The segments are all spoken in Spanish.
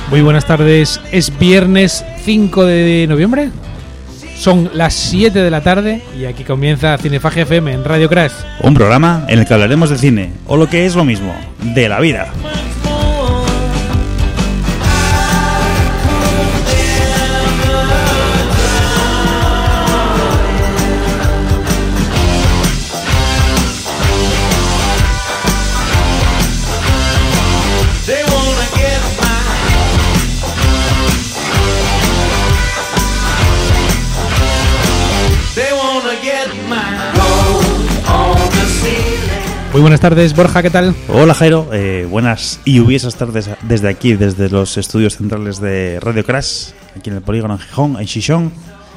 Muy buenas tardes, es viernes 5 de noviembre, son las 7 de la tarde y aquí comienza Cinefagia FM en Radio Crash. Un programa en el que hablaremos de cine, o lo que es lo mismo, de la vida. Muy buenas tardes, Borja, ¿qué tal? Hola, Jairo, buenas y lluviosas tardes desde aquí, desde los estudios centrales de Radio Crash, aquí en el polígono en Gijón, en Xixón.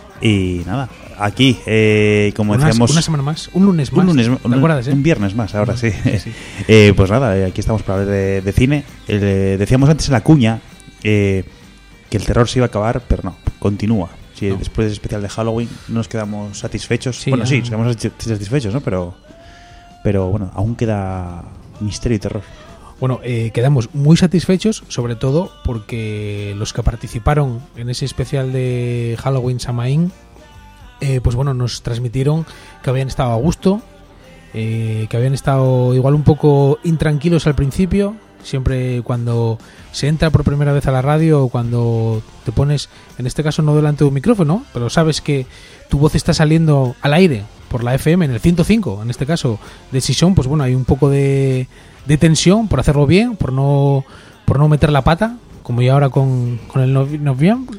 Y nada, aquí, como decíamos... Una semana más, un lunes más. ¿Te acuerdas, un viernes más, ahora sí. Sí. Pues nada, aquí estamos para hablar de cine. Decíamos antes en la cuña que el terror se iba a acabar, pero no, continúa. Sí, no. Después del especial de Halloween no nos quedamos satisfechos. Sí, bueno, sí, nos quedamos satisfechos, ¿no? Pero bueno, aún queda misterio y terror. Bueno, quedamos muy satisfechos, sobre todo porque los que participaron en ese especial de Halloween Samaín, pues bueno, nos transmitieron que habían estado a gusto, que habían estado igual un poco intranquilos al principio. Siempre cuando se entra por primera vez a la radio o cuando te pones, en este caso no delante de un micrófono, pero sabes que tu voz está saliendo al aire por la FM, en el 105, en este caso de Xixón, pues bueno, hay un poco de tensión por hacerlo bien, por no meter la pata, como yo ahora con el noviembre,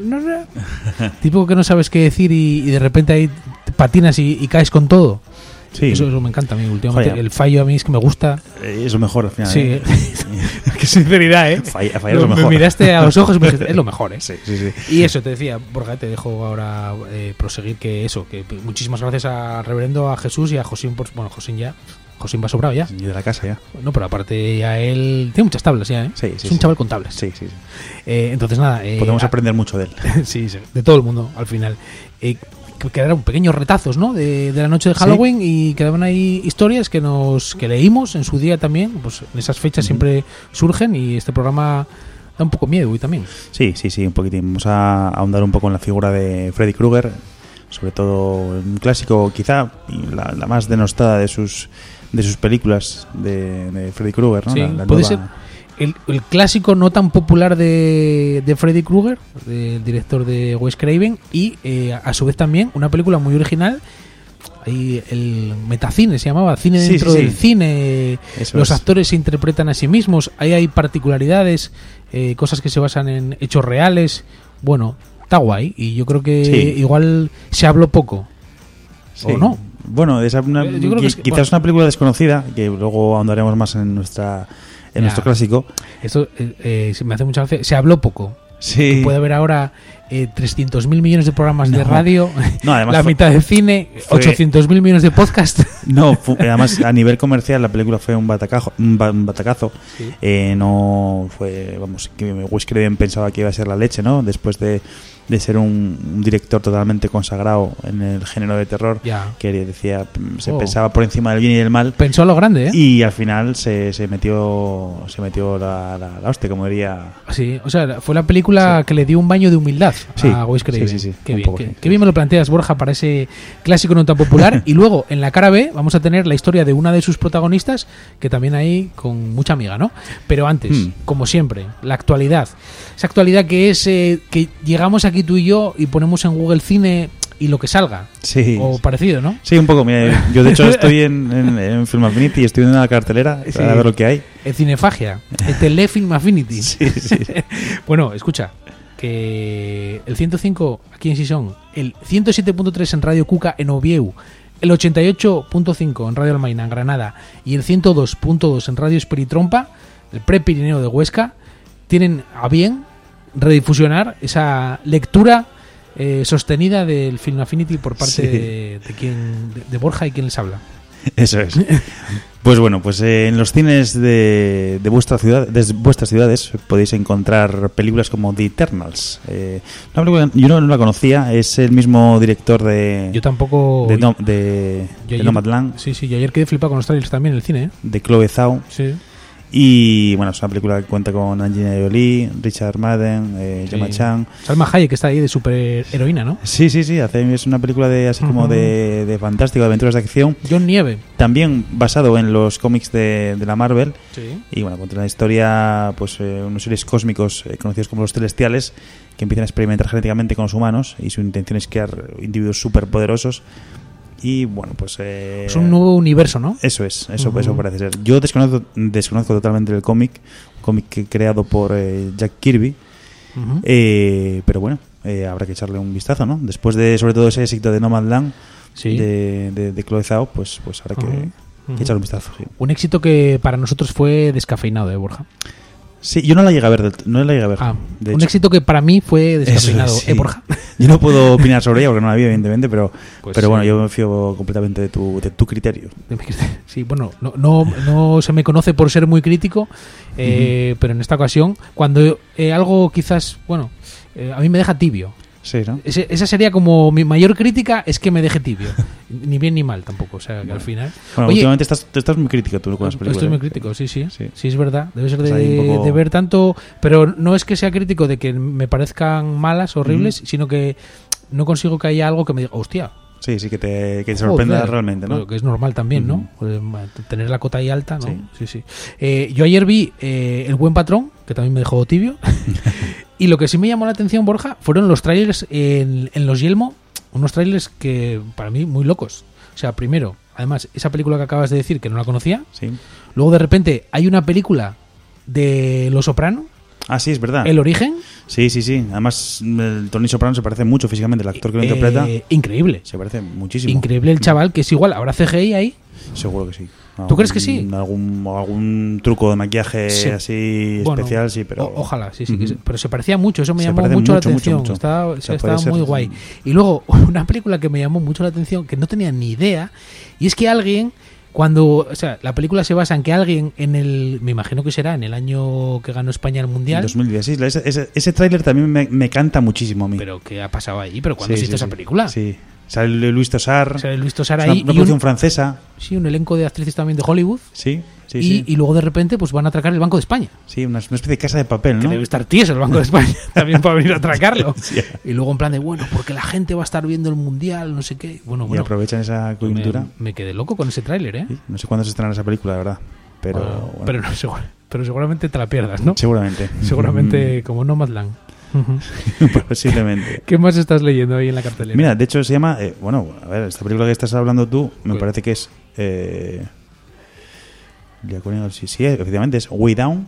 tipo que no sabes qué decir y de repente ahí patinas y caes con todo. Sí. Eso me encanta a mí últimamente. Joder. El fallo a mí es que me gusta. Es lo mejor al final. Sí. Qué sinceridad, ¿eh? Fallar es lo mejor. Me miraste a los ojos y me dijiste, es lo mejor, ¿eh? Sí. Y eso, te decía, Borja, te dejo ahora proseguir que muchísimas gracias al reverendo, a Jesús y a Josín. Josín va sobrado ya. Y de la casa ya. No, pero aparte ya él tiene muchas tablas ya, ¿eh? Sí. Es un chaval con tablas. Sí. Entonces nada. Podemos aprender mucho de él. Sí, de todo el mundo al final. Quedaron pequeños retazos, ¿no? de la noche de Halloween, ¿sí? Y quedaban ahí historias que leímos en su día también, pues en esas fechas siempre surgen y este programa da un poco miedo hoy también. Sí, un poquitín. Vamos a ahondar un poco en la figura de Freddy Krueger, sobre todo un clásico, quizá la más denostada de sus películas de Freddy Krueger, ¿no? Sí, la puede nueva... ser el clásico no tan popular de Freddy Krueger, del director de Wes Craven, y a su vez también una película muy original. Ahí el metacine se llamaba, cine dentro del cine. Eso los actores se interpretan a sí mismos, ahí hay particularidades, cosas que se basan en hechos reales. Bueno, está guay, y yo creo que igual se habló poco, ¿o no? Bueno, quizás es una película desconocida, que luego ahondaremos más en nuestro clásico. Esto me hace mucha gracia. Se habló poco. Sí. Puede haber ahora 300.000 millones de programas de radio, además la mitad de cine, 800.000 millones de podcast. No, además a nivel comercial la película fue un batacazo. Sí. No fue, que Wes Craven pensaba que iba a ser la leche, ¿no? Después de ser un director totalmente consagrado en el género de terror, que decía, se pensaba por encima del bien y del mal. Pensó a lo grande, ¿eh? Y al final se metió la hostia, como diría. Sí, o sea, fue la película que le dio un baño de humildad a Wes Craven. Sí. Qué bien me lo planteas, Borja, para ese clásico no tan popular. Y luego, en la cara B, vamos a tener la historia de una de sus protagonistas, que también hay con mucha amiga, ¿no? Pero antes, como siempre, la actualidad. Esa actualidad que es que llegamos aquí tú y yo y ponemos en Google Cine y lo que salga. Sí. O parecido, ¿no? Sí, un poco. Mira, yo de hecho estoy en Film Affinity y estoy viendo la cartelera para ver lo que hay. En Cinefagia, en Telefilm Affinity. Sí. Bueno, escucha, que el 105 aquí en Xixón, el 107.3 en Radio Cuca en Ovieu, el 88.5 en Radio Almaina en Granada y el 102.2 en Radio Esperitrompa, el Prepirineo de Huesca, tienen a bien redifusionar esa lectura sostenida del Film Affinity por parte de Borja y quien les habla. Eso es. Pues bueno, pues en los cines de vuestras ciudades podéis encontrar películas como The Eternals. Una película yo no la conocía, es el mismo director de... Yo tampoco... de Nomadland. Sí, yo ayer quedé flipado con los trailers también en el cine, ¿eh? De Chloe Zhao. Sí. Y bueno, es una película que cuenta con Angelina Jolie, Richard Madden, Gemma Chan. Salma Hayek, que está ahí de super heroína, ¿no? Sí, es una película de así como de fantástico, de aventuras de acción. John Nieve. También basado en los cómics de la Marvel. Sí. Y bueno, cuenta una historia, pues unos seres cósmicos conocidos como los Celestiales, que empiezan a experimentar genéticamente con los humanos y su intención es crear individuos superpoderosos. Y bueno, pues... es un nuevo universo, ¿no? Eso parece ser. Yo desconozco totalmente el cómic, un cómic creado por Jack Kirby, pero bueno, habrá que echarle un vistazo, ¿no? Después de, sobre todo, ese éxito de Nomadland, de Chloe Zhao, pues habrá que echarle un vistazo. Sí. Un éxito que para nosotros fue descafeinado, Borja. Sí, yo no la llegué a ver. Un éxito que para mí fue descafeinado, sí. Borja. Yo no puedo opinar sobre ella porque no la vi, evidentemente, pero bueno, sí. yo me fío completamente de tu criterio. Sí, bueno, no se me conoce por ser muy crítico, pero en esta ocasión, cuando algo quizás, a mí me deja tibio. Sí, ¿no? Esa sería como mi mayor crítica, es que me deje tibio. Ni bien ni mal tampoco, o sea, que al final... Bueno, Oye, últimamente estás muy crítico tú con las películas. Estoy muy crítico, sí, es verdad. Debe ser de ver tanto, pero no es que sea crítico de que me parezcan malas, horribles, sino que no consigo que haya algo que me diga, hostia. Sí, que te sorprenda realmente, ¿no? Que es normal también, ¿no? Tener la cota ahí alta, ¿no? Sí. Yo ayer vi El Buen Patrón, que también me dejó tibio. Y lo que sí me llamó la atención, Borja, fueron los trailers en Los Yelmo, unos trailers que para mí muy locos. O sea, primero, además, esa película que acabas de decir, que no la conocía. Sí. Luego, de repente, hay una película de Los Soprano. Ah, sí, es verdad. El Origen. Sí. Además, el Tony Soprano se parece mucho físicamente, el actor que lo interpreta. Increíble. Se parece muchísimo. Increíble el chaval, que es igual. ¿Habrá CGI ahí? Seguro que sí. ¿Tú crees que sí? Algún truco de maquillaje así especial, sí, pero... Ojalá, sí. Pero se parecía mucho, eso me llamó mucho la atención. Mucho. Estaba muy guay. Y luego, una película que me llamó mucho la atención, que no tenía ni idea, y es que alguien... la película se basa en que alguien me imagino que será en el año que ganó España el Mundial. 2010, ese tráiler también me canta muchísimo a mí. ¿Pero qué ha pasado ahí? ¿Pero cuándo se hizo esa película? Sí. Sale Luis Tosar ahí. Una producción francesa. Sí, un elenco de actrices también de Hollywood. Sí. Y luego de repente pues van a atracar el Banco de España. Sí, una especie de Casa de Papel, ¿no? Que debe estar tieso el Banco de España también para venir a atracarlo. Sí. Y luego en plan de, porque la gente va a estar viendo el Mundial, no sé qué. Y aprovechan esa coyuntura. Me quedé loco con ese tráiler, ¿eh? Sí, no sé cuándo se estrena esa película, la verdad. Pero seguramente te la pierdas, ¿no? Seguramente. Como Nomadland. Posiblemente. ¿Qué más estás leyendo ahí en la cartelera? Mira, de hecho se llama esta película que estás hablando tú me parece que es sí, efectivamente es Way Down.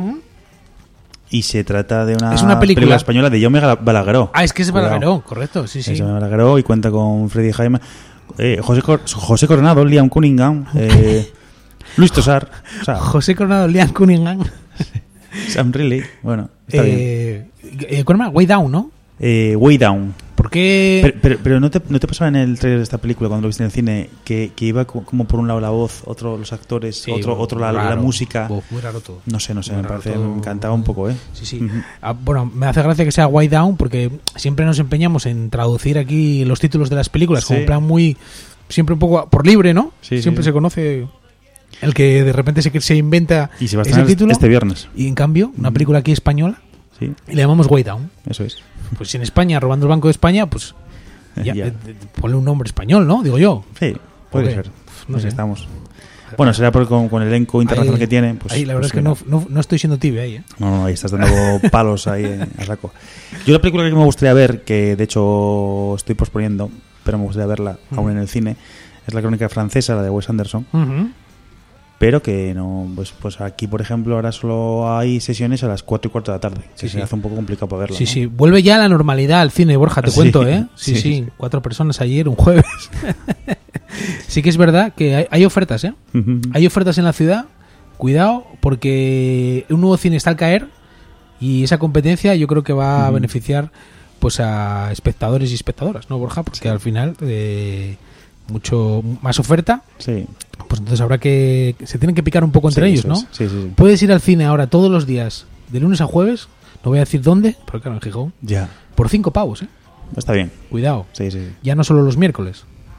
Y se trata de una película española de Jaume Balagueró. Es que es Balagueró, correcto, sí. Es Jaume Balagueró y cuenta con Freddy Jaime, José Coronado, Liam Cunningham, Luis Tosar, José Coronado, Liam Cunningham, Sam Riley, bueno, está bien. ¿Cómo se llama? Way Down, ¿no? Way Down. ¿Por qué? Pero ¿no te pasaba en el trailer de esta película cuando lo viste en el cine que iba como por un lado la voz, otro los actores, sí, otro la música? Muy raro todo. No sé, me parece, me encantaba un poco, ¿eh? Sí. Me hace gracia que sea Way Down porque siempre nos empeñamos en traducir aquí los títulos de las películas como en plan siempre un poco por libre, ¿no? Siempre se conoce el que de repente se inventa y se va a ese título este viernes. Y en cambio, una película aquí española y le llamamos Way Down. Eso es. Pues si en España, robando el Banco de España, pues ponle un nombre español, ¿no? Digo yo. Sí, puede ser. No sé. Estamos. Bueno, será con el elenco internacional que tiene. Pues, ahí la verdad es que no estoy siendo tibio ahí, ¿eh? No, ahí estás dando palos ahí a saco. Yo la película que me gustaría ver, que de hecho estoy posponiendo, pero me gustaría verla aún en el cine, es La Crónica Francesa, la de Wes Anderson. Pero que no, pues aquí por ejemplo ahora solo hay sesiones a las 4:15 de la tarde. Se hace un poco complicado para verla. Sí, vuelve ya a la normalidad al cine, Borja, te cuento, ¿eh? Sí, 4 personas ayer, un jueves. Sí que es verdad que hay ofertas, ¿eh? Hay ofertas en la ciudad. Cuidado, porque un nuevo cine está al caer y esa competencia yo creo que va a beneficiar pues a espectadores y espectadoras, ¿no, Borja? Porque al final mucho más oferta. Sí. Pues entonces habrá que... Se tienen que picar un poco entre ellos, ¿no? Sí. Puedes ir al cine ahora todos los días, de lunes a jueves, no voy a decir dónde, pero claro, en Gijón, ya. por 5 pavos, ¿eh? Está bien. Cuidado. Sí. Ya no solo los miércoles.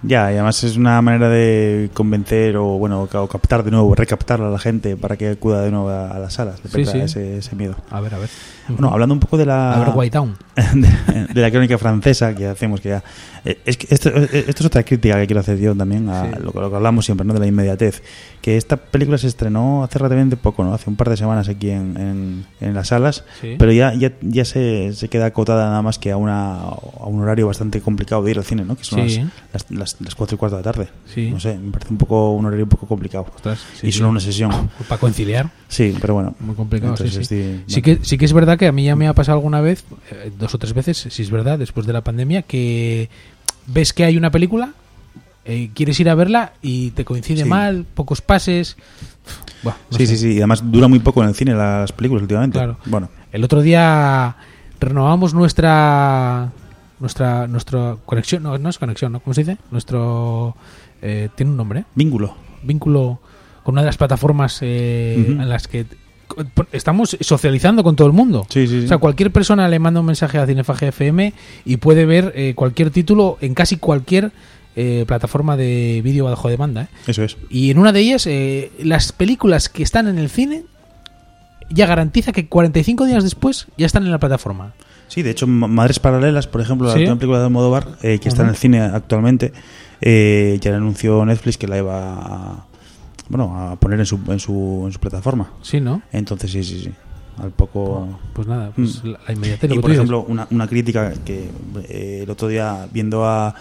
Ya, y además es una manera de convencer o captar de nuevo, recaptar a la gente para que acuda de nuevo a las salas, de verdad, ese miedo. A ver. Bueno, hablando un poco de la... A ver, Whitetown. de la crónica francesa que hacemos, que ya... Es que esto es otra crítica que quiero hacer yo también a lo que hablamos siempre, ¿no? De la inmediatez. Que esta película se estrenó hace relativamente poco, ¿no? Hace un par de semanas aquí en las salas, pero ya se queda acotada nada más que a un horario bastante complicado de ir al cine, ¿no? Que son las 4:15 de la tarde. Sí. No sé, me parece un horario un poco complicado. Ostras, solo una sesión. Para conciliar. Sí, pero bueno. Muy complicado. Entonces, sí que es verdad que a mí ya me ha pasado alguna vez, 2 o 3 veces, si es verdad, después de la pandemia, que ves que hay una película, quieres ir a verla y te coincide mal, pocos pases. Bueno, no sé. Sí. Y además dura muy poco en el cine las películas últimamente. Claro. Bueno. El otro día renovamos nuestra conexión, no es conexión, ¿no? ¿Cómo se dice? Tiene un nombre. Vínculo con una de las plataformas en las que estamos socializando con todo el mundo. Sí. O sea, cualquier persona le manda un mensaje a Cinefagia FM y puede ver cualquier título en casi cualquier plataforma de vídeo bajo demanda. Eso es. Y en una de ellas, las películas que están en el cine ya garantiza que 45 días después ya están en la plataforma. Sí, de hecho, Madres Paralelas, por ejemplo, la última película de Almodóvar, que está en el cine actualmente, ya le anunció Netflix que la iba a poner en su plataforma. Sí, ¿no? Entonces, sí. Al poco... Pues nada, pues la inmediatez. Y por ejemplo, una crítica que el otro día viendo a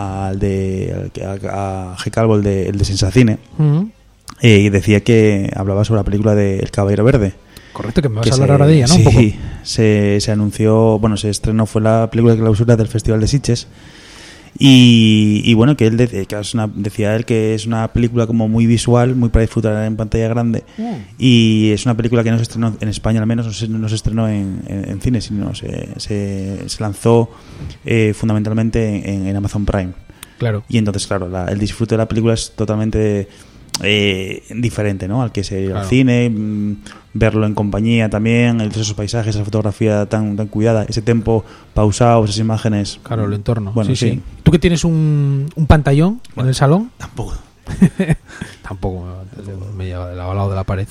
G. Calvo, el de Sensacine, y decía que hablaba sobre la película de El Caballero Verde. Correcto, que me vas a hablar ahora de ella, ¿no? Sí, un poco. se anunció, se estrenó, fue la película de clausura del Festival de Sitges. Y bueno, que él decía él que es una película como muy visual, muy para disfrutar en pantalla grande, y es una película que no se estrenó en España, al menos no se estrenó en cine, sino se lanzó fundamentalmente en Amazon Prime. Claro. Y entonces, claro, el disfrute de la película es totalmente diferente, ¿no? Al que se ir al cine, verlo en compañía también, esos paisajes, esa fotografía tan cuidada, ese tempo pausado, esas imágenes. Claro, el entorno. Bueno, sí. ¿Tú que tienes un pantallón en el salón? Tampoco. Tampoco me lleva del lado de la pared.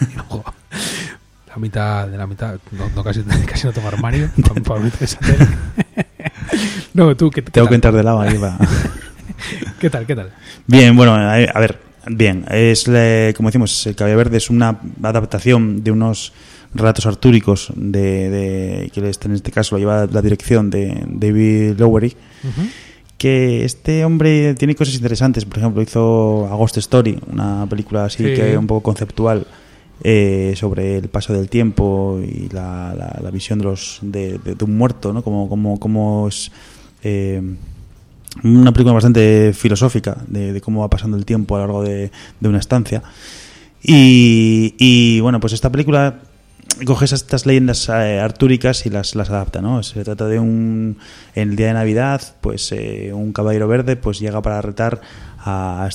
La mitad, no casi no tengo armario para meter esa tele. No, tú, ¿qué tengo que entrar de lado ahí va. ¿Qué tal? Bien, bueno, a ver. Bien, como decimos, El Caballero Verde es una adaptación de unos relatos artúricos que en este caso lo lleva la dirección de David Lowery, que este hombre tiene cosas interesantes. Por ejemplo, hizo A Ghost Story, una película así que un poco conceptual sobre el paso del tiempo y la visión de un muerto, ¿no? Como es... una película bastante filosófica de cómo va pasando el tiempo a lo largo de una estancia. Y bueno, pues esta película coge estas leyendas artúricas y las adapta, ¿no? Se trata de en el día de Navidad, pues un caballero verde pues llega para retar al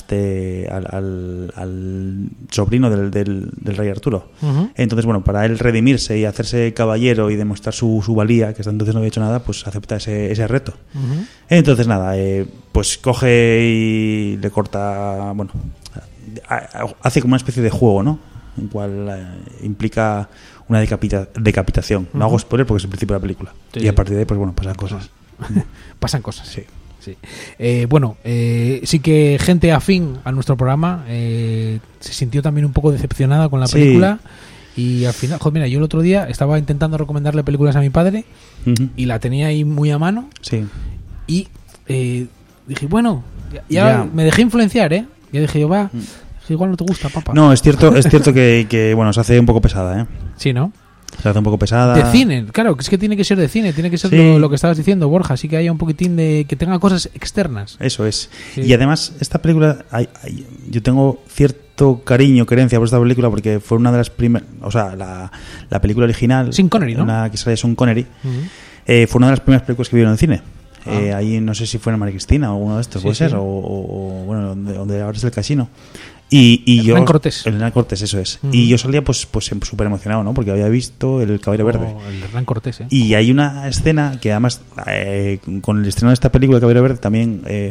sobrino del rey Arturo. Entonces, bueno, para él redimirse y hacerse caballero y demostrar su valía, que hasta entonces no había hecho nada, pues acepta ese reto. Entonces, nada, pues coge y le corta, bueno, hace como una especie de juego, ¿no? En cual implica una decapitación. No hago spoiler porque es el principio de la película. Y a partir de ahí, pues bueno, pasan cosas. Pasan cosas, sí. Bueno, sí que gente afín a nuestro programa se sintió también un poco decepcionada con la película. Y al final, joder, mira, yo el otro día estaba intentando recomendarle películas a mi padre y la tenía ahí muy a mano. Sí. Y dije, bueno, ya me dejé influenciar, ¿eh? Ya dije yo, igual no te gusta, papá. No, es cierto que bueno, se hace un poco pesada, ¿eh? Sí, ¿no? Se hace un poco pesada. De cine, claro, es que tiene que ser de cine, tiene que ser lo que estabas diciendo, Borja, así que haya un poquitín de que tenga cosas externas. Eso es. Sí. Y además, esta película, yo tengo cierto cariño, querencia por esta película porque fue una de las primeras, o sea, la película original, Sean Connery, ¿no? Una que sale de Sean Connery, fue una de las primeras películas que vieron en cine. Ahí no sé si fue en María Cristina o uno de estos, puede ser, o bueno, donde ahora es el casino. Y yo, Hernán Cortés, eso es. Y yo salía pues súper emocionado, ¿no? Porque había visto El Caballero Verde. El Hernán Cortés, Y hay una escena que además con el estreno de esta película El Caballero Verde también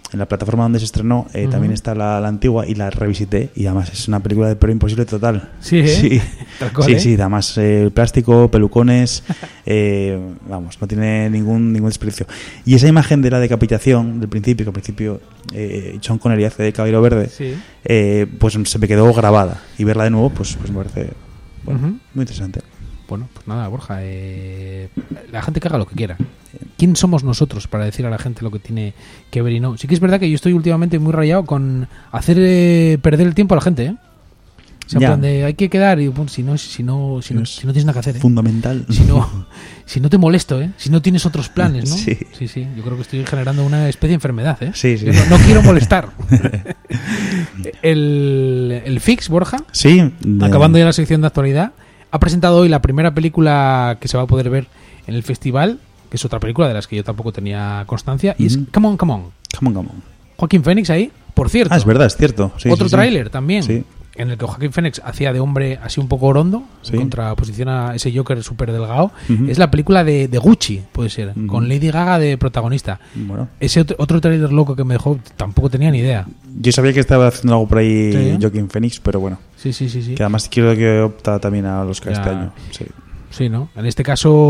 en la plataforma donde se estrenó también está la antigua y la revisité, y además es una película de Pero Imposible total. Sí, ¿eh? Sí, tal cual, sí, sí, además plástico, pelucones, vamos, no tiene ningún desperdicio. Y esa imagen de la decapitación del principio, que al principio Sean Connery hace de Caballero Verde, Sí. pues se me quedó grabada, y verla de nuevo pues me parece muy interesante. Bueno, pues nada, Borja, la gente que haga lo que quiera. ¿Quién somos nosotros para decir a la gente lo que tiene que ver y no? Sí que es verdad que yo estoy últimamente muy rayado con hacer perder el tiempo a la gente, ¿eh? O sea, en plan de hay que quedar y bueno, si no tienes nada que hacer, ¿eh? Fundamental. Si no te molesto, ¿eh? Si no tienes otros planes, ¿no? Sí. Sí. Yo creo que estoy generando una especie de enfermedad, ¿eh? Sí. No quiero molestar. el Fix, Borja, Sí. acabando ya la sección de actualidad, ha presentado hoy la primera película que se va a poder ver en el festival, que es otra película de las que yo tampoco tenía constancia, y es Come On, Come On. Come on. Joaquín Phoenix ahí, por cierto. Es verdad, es cierto. Sí, Otro sí. tráiler también, Sí. en el que Joaquín Phoenix hacía de hombre así un poco orondo, Sí. en contraposición a ese Joker súper delgado. Ujú. Es la película de Gucci, puede ser, Ujú. con Lady Gaga de protagonista. Bueno, Ese otro tráiler loco que me dejó, tampoco tenía ni idea. yo sabía que estaba haciendo algo por ahí Sí. Joaquin Phoenix, pero bueno, Sí. que además quiero que opta también a los que Ya. este año. Sí. Sí, ¿no? En este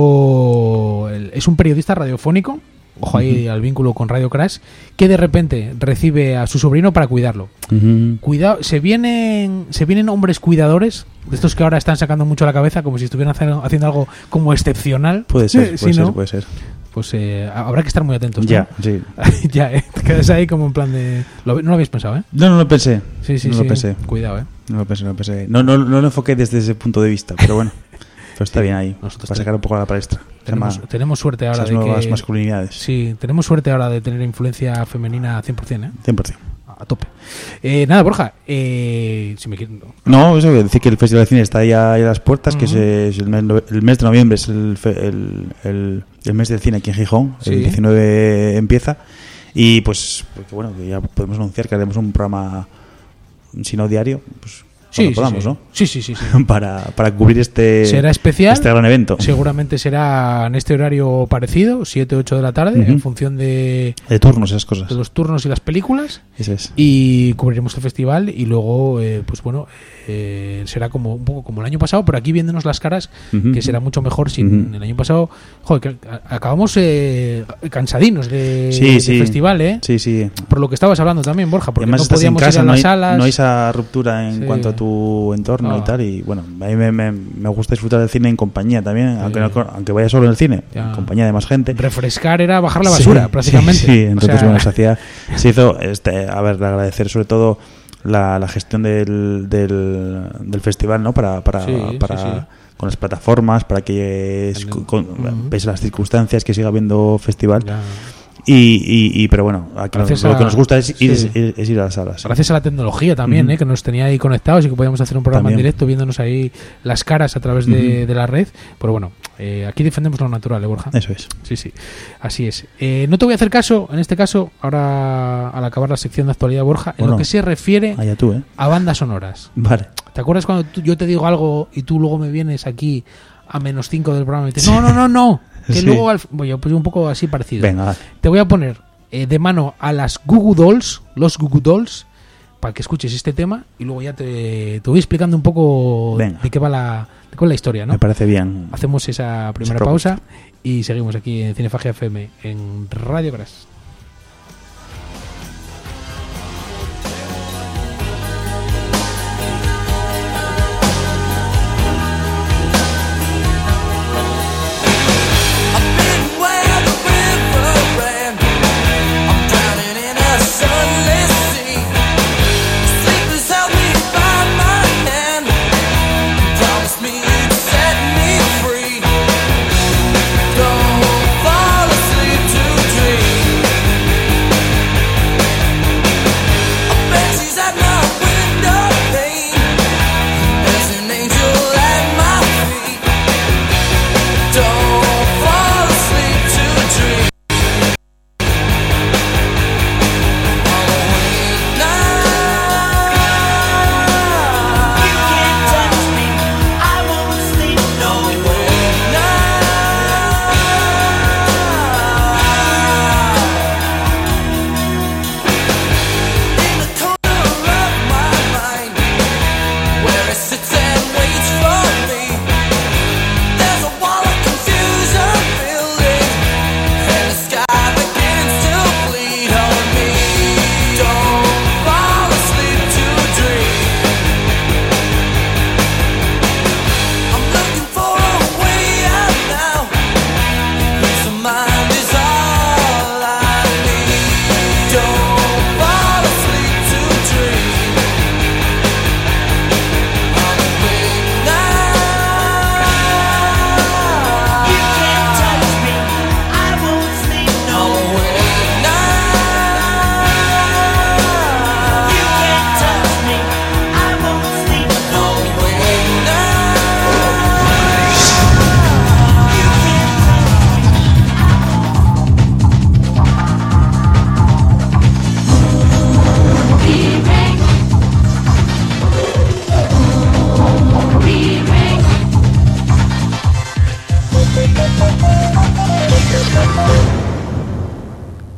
caso es un periodista radiofónico, ojo ahí al vínculo con Radio Crash, que de repente recibe a su sobrino para cuidarlo. Cuidado, se vienen hombres cuidadores, de estos que ahora están sacando mucho la cabeza, como si estuvieran haciendo algo como excepcional. Puede ser, Sí, ¿no? puede ser. Pues habrá que estar muy atentos, ¿no? Ya, sí. Ya, te quedas ahí como en plan de... No lo habéis pensado, ¿eh? No lo pensé. Sí. No lo pensé. Cuidado, ¿eh? No lo pensé. No lo enfoqué desde ese punto de vista, pero bueno. Pero está bien ahí, nosotros para sacar un poco a la palestra. Tenemos suerte ahora esas de nuevas que... masculinidades. Sí, tenemos suerte ahora de tener influencia femenina 100%, ¿eh? 100%. A tope. Nada, Borja, si me quieren... No, eso decir que el Festival de Cine está ya a las puertas, que es el mes de noviembre es el mes del cine aquí en Gijón. Sí. El 19 empieza. Y pues bueno, que ya podemos anunciar que haremos un programa, si no diario, pues cuando podamos, sí. ¿no? Sí. para cubrir Será especial. este gran evento. Seguramente será en este horario parecido, 7-8 de la tarde, Ujú. en función de turnos, esas cosas. los turnos y las películas. Eso es. Y cubriremos el festival y luego, pues bueno, será como un poco como el año pasado, pero aquí viéndonos las caras, Ujú. que será mucho mejor sin el año pasado. Joder, que acabamos cansadinos de festival, ¿eh? Sí. Por lo que estabas hablando también, Borja, porque Además no estás en podíamos casa, ir a no las hay, salas. no hay esa ruptura en Sí. cuanto a tu entorno Ah. y tal. Y bueno, a mí me gusta disfrutar del cine en compañía también, Sí. aunque vaya solo en el cine, Ya. en compañía de más gente. Refrescar era bajar la basura, Sí, prácticamente. Sí, entonces O sea, bueno, se hizo, agradecer sobre todo la gestión del festival, ¿no? Para Sí. con las plataformas, para que pese a las circunstancias que siga habiendo festival. ya. Pero bueno, aquí lo que nos gusta es ir a las salas. Sí. Gracias a la tecnología también, Ujú. que nos tenía ahí conectados y que podíamos hacer un programa También. en directo viéndonos ahí las caras a través de la red. Pero bueno, aquí defendemos lo natural, Borja. Eso es. Sí, así es. No te voy a hacer caso, en este caso, ahora al acabar la sección de actualidad, Borja, en Bueno, lo que se refiere allá tú, a bandas sonoras. Vale. ¿Te acuerdas cuando yo te digo algo y tú luego me vienes aquí a -5 del programa y dices, no, que Sí. luego bueno, pues un poco así parecido. Venga, vale. Te voy a poner de mano a las Goo Goo Dolls, los Goo Goo Dolls, para que escuches este tema y luego ya te voy explicando un poco Venga. de qué va la historia, ¿no? Me parece bien. Hacemos esa primera propuesta. pausa y seguimos aquí en Cinefagia FM en Radio Crash. Don't fall asleep to dream.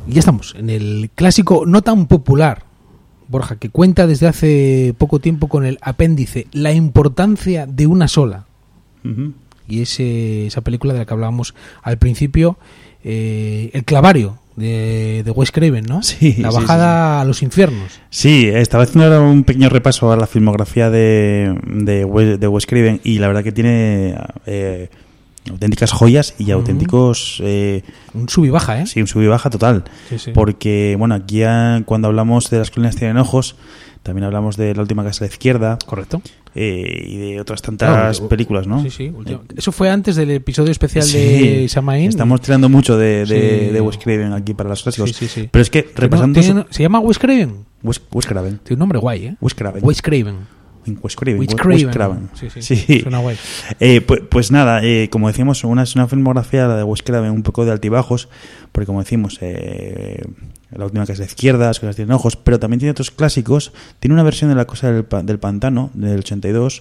ya estamos en el clásico no tan popular, Borja, que cuenta desde hace poco tiempo con el apéndice La importancia de una sola. Uh-huh. Y esa película de la que hablábamos al principio, El clavario de Wes Craven, ¿no? Sí, la bajada a los infiernos. Sí, estaba haciendo ahora un pequeño repaso a la filmografía de Wes Craven y la verdad que tiene auténticas joyas y auténticos... un sub y baja, ¿eh? Sí, un sub y baja total. Sí. Porque, bueno, aquí cuando hablamos de Las colinas tienen ojos, también hablamos de La última casa a la izquierda. Correcto. Y de otras tantas películas, ¿no? Sí. Eso fue antes del episodio especial de Samaín. Estamos tirando mucho de Wes Craven aquí para los clásicos. Sí. Pero es que, repasando... ¿Se llama Wes Craven? Wes Craven. Tiene un nombre guay, ¿eh? Wes Craven. Wes Craven. Sí. Suena guay. Pues nada, como decíamos, es una filmografía, la de Wes Craven, un poco de altibajos, porque como decimos, La última casa a la izquierda, Las cosas tienen ojos, pero también tiene otros clásicos. Tiene una versión de La cosa del pantano, del 82.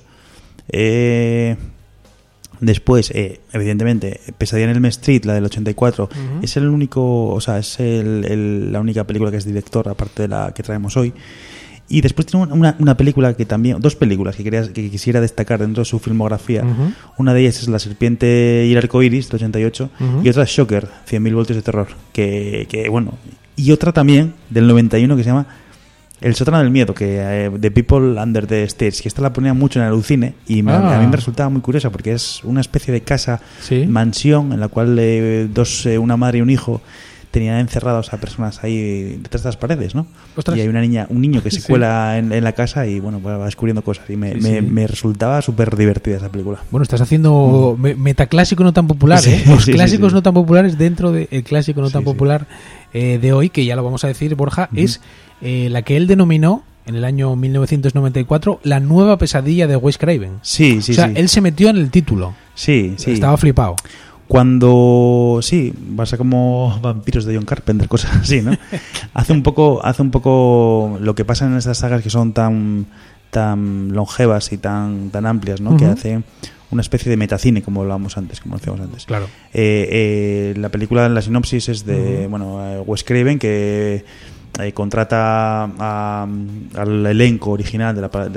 Después, evidentemente, Pesadilla en Elm Street, la del 84, es el único, o sea, es la única película que es director, aparte de la que traemos hoy. Y después tiene una película que también, dos películas que quisiera destacar dentro de su filmografía. Una de ellas es La serpiente y el arco iris, del 88, y otra es Shocker, 100.000 voltios de terror, que bueno, y otra también del 91 que se llama El sótano del miedo, que The People Under the Stairs, que esta la ponía mucho en el Alucine y a mí me resultaba muy curiosa porque es una especie de casa, mansión, en la cual una madre y un hijo tenían encerrados a personas ahí detrás de las paredes, ¿no? ¡Ostras! Y hay un niño que se cuela en la casa y bueno, va descubriendo cosas y me resultaba súper divertida esa película. Bueno, estás haciendo metaclásico no tan popular, ¿eh? Los clásicos no tan populares dentro del clásico no tan popular de hoy, que ya lo vamos a decir, Borja, es la que él denominó en el año 1994 la nueva pesadilla de Wes Craven. Sí. O sea, él se metió en el título. Sí. Estaba flipado. Cuando pasa como Vampiros de John Carpenter, cosas así, ¿no? hace un poco lo que pasa en estas sagas que son tan longevas y tan amplias, ¿no? Que hace una especie de metacine, como hablábamos antes, como decíamos antes. Claro. La película, la sinopsis es de Wes Craven, que contrata al elenco original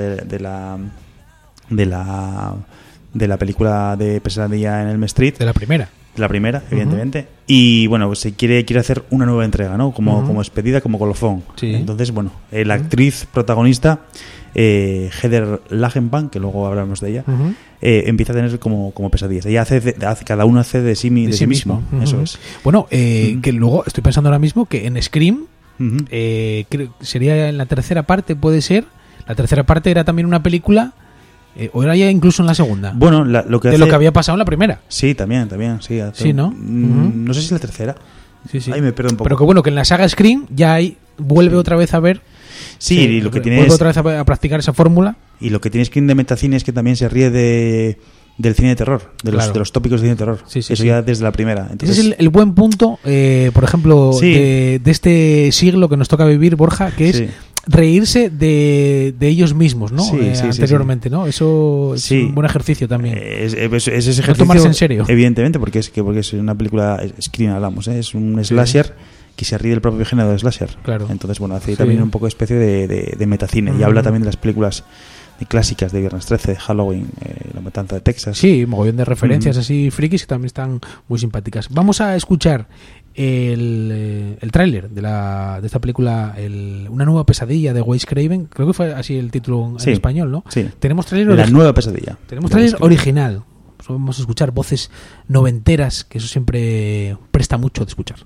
de la película de Pesadilla en Elm Street. De la primera, evidentemente. Y bueno, pues se quiere hacer una nueva entrega, ¿no? Como despedida, como colofón. Sí. Entonces, bueno, la actriz protagonista, Heather Langenkamp, que luego hablamos de ella, empieza a tener como pesadillas. Ella cada uno hace de sí mismo. Eso es. Bueno, que luego estoy pensando ahora mismo que en Scream, creo, sería en la tercera parte, puede ser. La tercera parte era también una película. ¿O era ya incluso en la segunda? Bueno, lo que había pasado en la primera. Sí, también. Sí, sí, ¿no? No sé si la tercera. Sí. Ahí me pierdo un poco. Pero que bueno, que en la saga Scream ya vuelve otra vez a ver. Sí, y lo que tiene vuelve otra vez a practicar esa fórmula. Y lo que tiene Scream de metacine es que también se ríe del cine de terror, de los tópicos de cine de terror. Eso ya desde la primera. Entonces, ese es el buen punto, por ejemplo, de este siglo que nos toca vivir, Borja, que es reírse de ellos mismos, ¿no? Anteriormente, ¿no? Eso es un buen ejercicio también. Es ese ejercicio, no tomarse en serio. Evidentemente, porque es una película Scream, hablamos, es un slasher que se ríe del propio género de slasher. Claro. Entonces, bueno, hace también un poco de especie de metacine y habla también de las películas clásicas de Viernes 13, de Halloween, La matanza de Texas. Sí, mogollón de referencias así frikis que también están muy simpáticas. Vamos a escuchar el tráiler de esta pelula, Una nueva pesadilla de Wes Craven. Creo que fue así el título en español, ¿no? Sí. Tenemos tráiler La nueva pesadilla. Tenemos tráiler original. Vamos a escuchar voces noventeras, que eso siempre presta mucho de escuchar.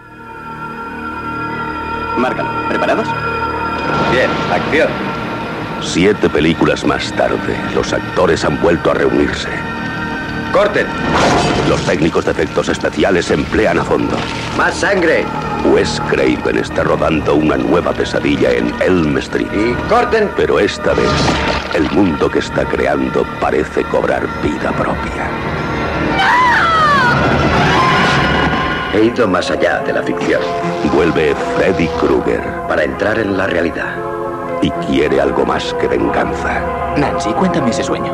Márcalo. ¿Preparados? Bien, acción. 7 películas más tarde, los actores han vuelto a reunirse. ¡Corten! Los técnicos de efectos especiales se emplean a fondo. ¡Más sangre! Wes Craven está rodando una nueva pesadilla en Elm Street. ¡Y corten! Pero esta vez, el mundo que está creando parece cobrar vida propia. He ido más allá de la ficción. Vuelve Freddy Krueger para entrar en la realidad. Y quiere algo más que venganza. Nancy, cuéntame ese sueño.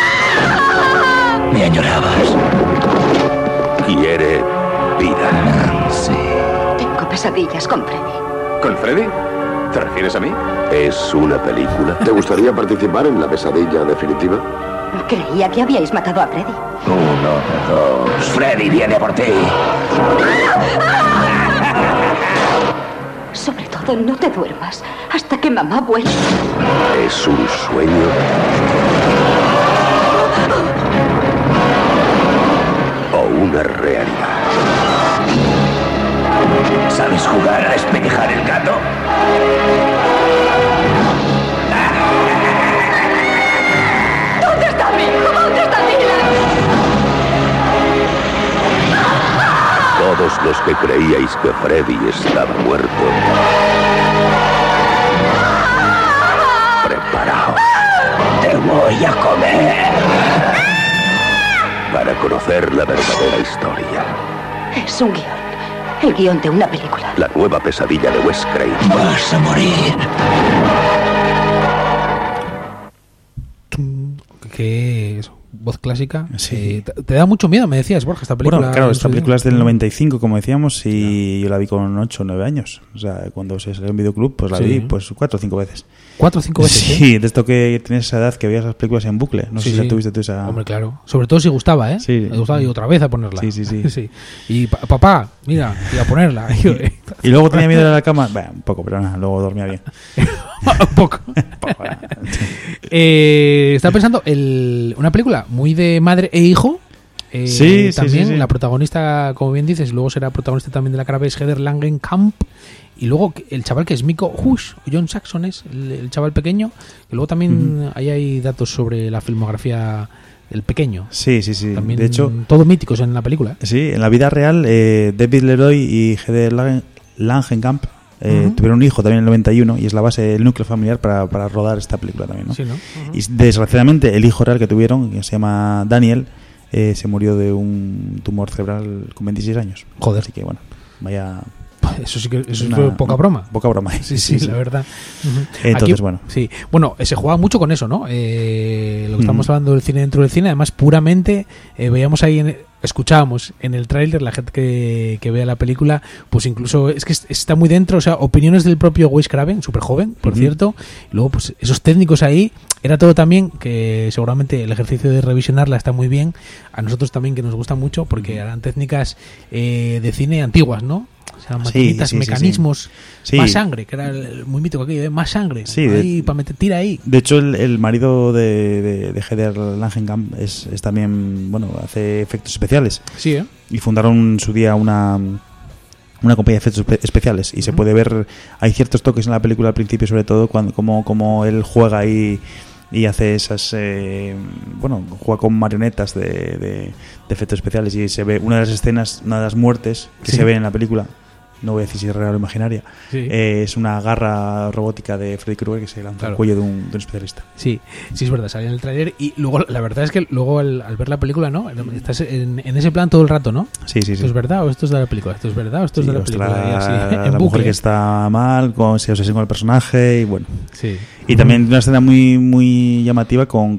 Me añorabas. Quiere vida. Nancy. Tengo pesadillas con Freddy. ¿Con Freddy? ¿Te refieres a mí? Es una película. ¿Te gustaría participar en la pesadilla definitiva? Creía que habíais matado a Freddy. 1, 2. Freddy viene por ti. Sobre todo, no te duermas hasta que mamá vuelva. ¿Es un sueño? ¿O una realidad? ¿Sabes jugar a despellejar el gato? ¿Dónde está mi hijo? ¿Dónde está Dylan? Todos los que creíais que Freddy estaba muerto, preparaos. Te voy a comer. Para conocer la verdadera historia. Es un guión. El guión de una película. La nueva pesadilla de Wes Craven. Vas a morir. Que es voz clásica. Sí. Te da mucho miedo, me decías, Borja, esta película. Bueno, claro, esta en su película es día. del 95, como decíamos, y yo la vi con 8 o 9 años. O sea, cuando se salió en videoclub, pues la Sí. vi pues 4 o 5 veces. 4 o 5 veces. Sí, de esto que tienes esa edad que veías las películas en bucle. No sé si la tuviste tú esa... Hombre, claro. Sobre todo si gustaba, ¿eh? Sí. Me gustaba y otra vez a ponerla. Sí. Y papá, mira, y a ponerla. Y luego tenía miedo de la cama. Bueno, un poco, pero nada, luego dormía bien. Un poco. Estaba pensando, una película muy de madre e hijo. Sí, también sí. la protagonista, como bien dices, luego será protagonista también de la cara es Heather Langenkamp. Y luego el chaval que es Miko Hush, John Saxon es el chaval pequeño. Que luego también ahí hay datos sobre la filmografía del pequeño. Sí. También De hecho, todos míticos en la película. sí, en la vida real, David Leroy y Heather Langenkamp tuvieron un hijo también en el 91 y es la base del núcleo familiar para rodar esta película también, ¿no? Sí, ¿no? Y desgraciadamente el hijo real que tuvieron, que se llama Daniel, se murió de un tumor cerebral con 26 años. Joder. Así que bueno, vaya... Eso sí que eso una- fue poca broma. Poca broma. Sí, la verdad. Entonces, Aquí, bueno. Sí, bueno, se jugaba mucho con eso, ¿no? Lo que estamos hablando del cine dentro del cine, además puramente veíamos ahí, escuchábamos en el tráiler, la gente que vea la película, pues incluso es que está muy dentro, o sea, opiniones del propio Wes Craven, súper joven, por cierto, y luego pues esos técnicos ahí, era todo también, que seguramente el ejercicio de revisionarla está muy bien, a nosotros también que nos gusta mucho, porque eran técnicas de cine antiguas, ¿no? O sea, maquinitas, sí, mecanismos, sí. más sangre, que era muy mítico aquello, más sangre, Sí, ahí, para meter tira ahí. De hecho, el marido de Heather Langenkamp es también, bueno, hace efectos especiales. Sí, ¿eh? Y fundaron en su día una compañía de efectos especiales. Y se puede ver, hay ciertos toques en la película al principio, sobre todo, cuando como él juega ahí y hace esas, juega con marionetas de efectos especiales. Y se ve una de las escenas, una de las muertes que Sí. se ven en la película. No voy a decir si es real o imaginaria. Sí. Es una garra robótica de Freddy Krueger que se lanza Claro. al cuello de un especialista. Sí, es verdad, salía en el tráiler y luego la verdad es que luego al ver la película, ¿no? Estás en ese plan todo el rato, ¿no? Sí. ¿Esto es verdad o esto es de la película? ¿Esto es verdad o esto es Sí, de la ostras, película? Y así, la en mujer bucle. que está mal, se obsesiona con el personaje y bueno. Sí. Y también una escena muy llamativa con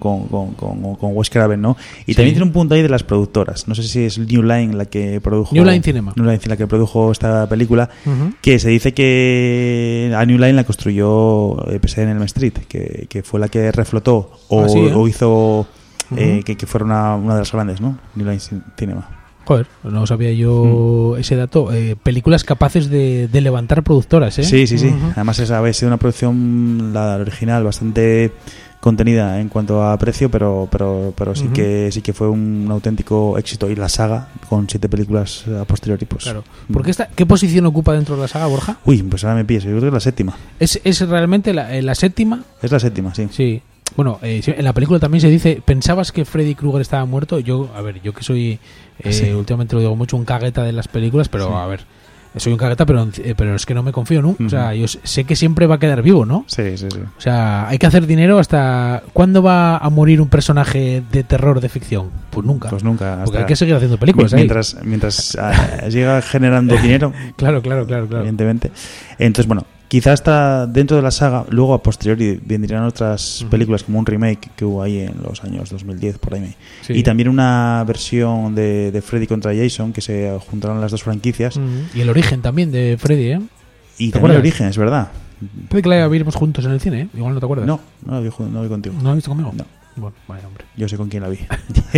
Wes Craven, ¿no? Y Sí. también tiene un punto ahí de las productoras. No sé si es New Line la que produjo... New Line Cinema. New Line la que produjo esta película, Ujú. que se dice que a New Line la construyó Pesada en Elm Street, que fue la que reflotó o, sí, ¿eh? o hizo Ujú. que fuera una de las grandes, ¿no? New Line Cinema. Joder, no sabía yo ese dato. Películas capaces de levantar productoras, ¿eh? Sí. Ujú. Además esa había sido una producción, la original, bastante contenida en cuanto a precio, pero sí Ujú. que fue un auténtico éxito. Y la saga, con 7 películas a posteriori, pues... Claro. ¿Por qué posición ocupa dentro de la saga, Borja? Uy, pues ahora me pillas, yo creo que es la séptima. ¿Es realmente la séptima? Es la séptima, sí. Sí. Bueno, sí, en la película también se dice, ¿pensabas que Freddy Krueger estaba muerto? Yo que soy, Sí. últimamente lo digo mucho, un cagueta de las películas, pero Sí. a ver, soy un cagueta, pero es que no me confío nunca. O sea, Ujú. yo sé que siempre va a quedar vivo, ¿no? Sí. O sea, hay que hacer dinero hasta... ¿Cuándo va a morir un personaje de terror de ficción? Pues nunca. Pues nunca. Porque hasta- hay que seguir haciendo películas ahí. mientras llega generando dinero, Claro. evidentemente. Entonces, bueno, quizás está dentro de la saga. Luego a posteriori vendrían otras películas, como un remake que hubo ahí en los años 2010 por ahí, Sí. y también una versión de Freddy contra Jason, que se juntaron las dos franquicias. Y el origen también de Freddy, ¿eh? Y ¿Te también el acuerdas? origen, es verdad. Puede que la viéramos juntos en el cine, ¿eh? Igual no te acuerdas. No la vi contigo. ¿No la has visto conmigo? No. Bueno, vaya hombre. Yo sé con quién la vi.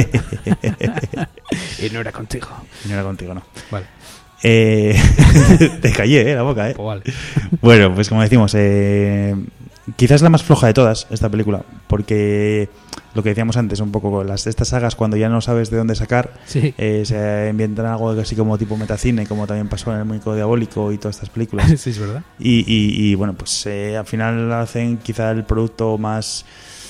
Y no era contigo. No era contigo, no. Vale, Te callé, la boca, pues vale. Bueno, pues como decimos, quizás la más floja de todas esta película, porque lo que decíamos antes, un poco estas sagas, cuando ya no sabes de dónde sacar, Sí. se inventan algo así como tipo metacine, como también pasó en El Muñeco Diabólico y todas estas películas. Sí, es verdad. Y bueno, pues al final hacen quizá el producto más,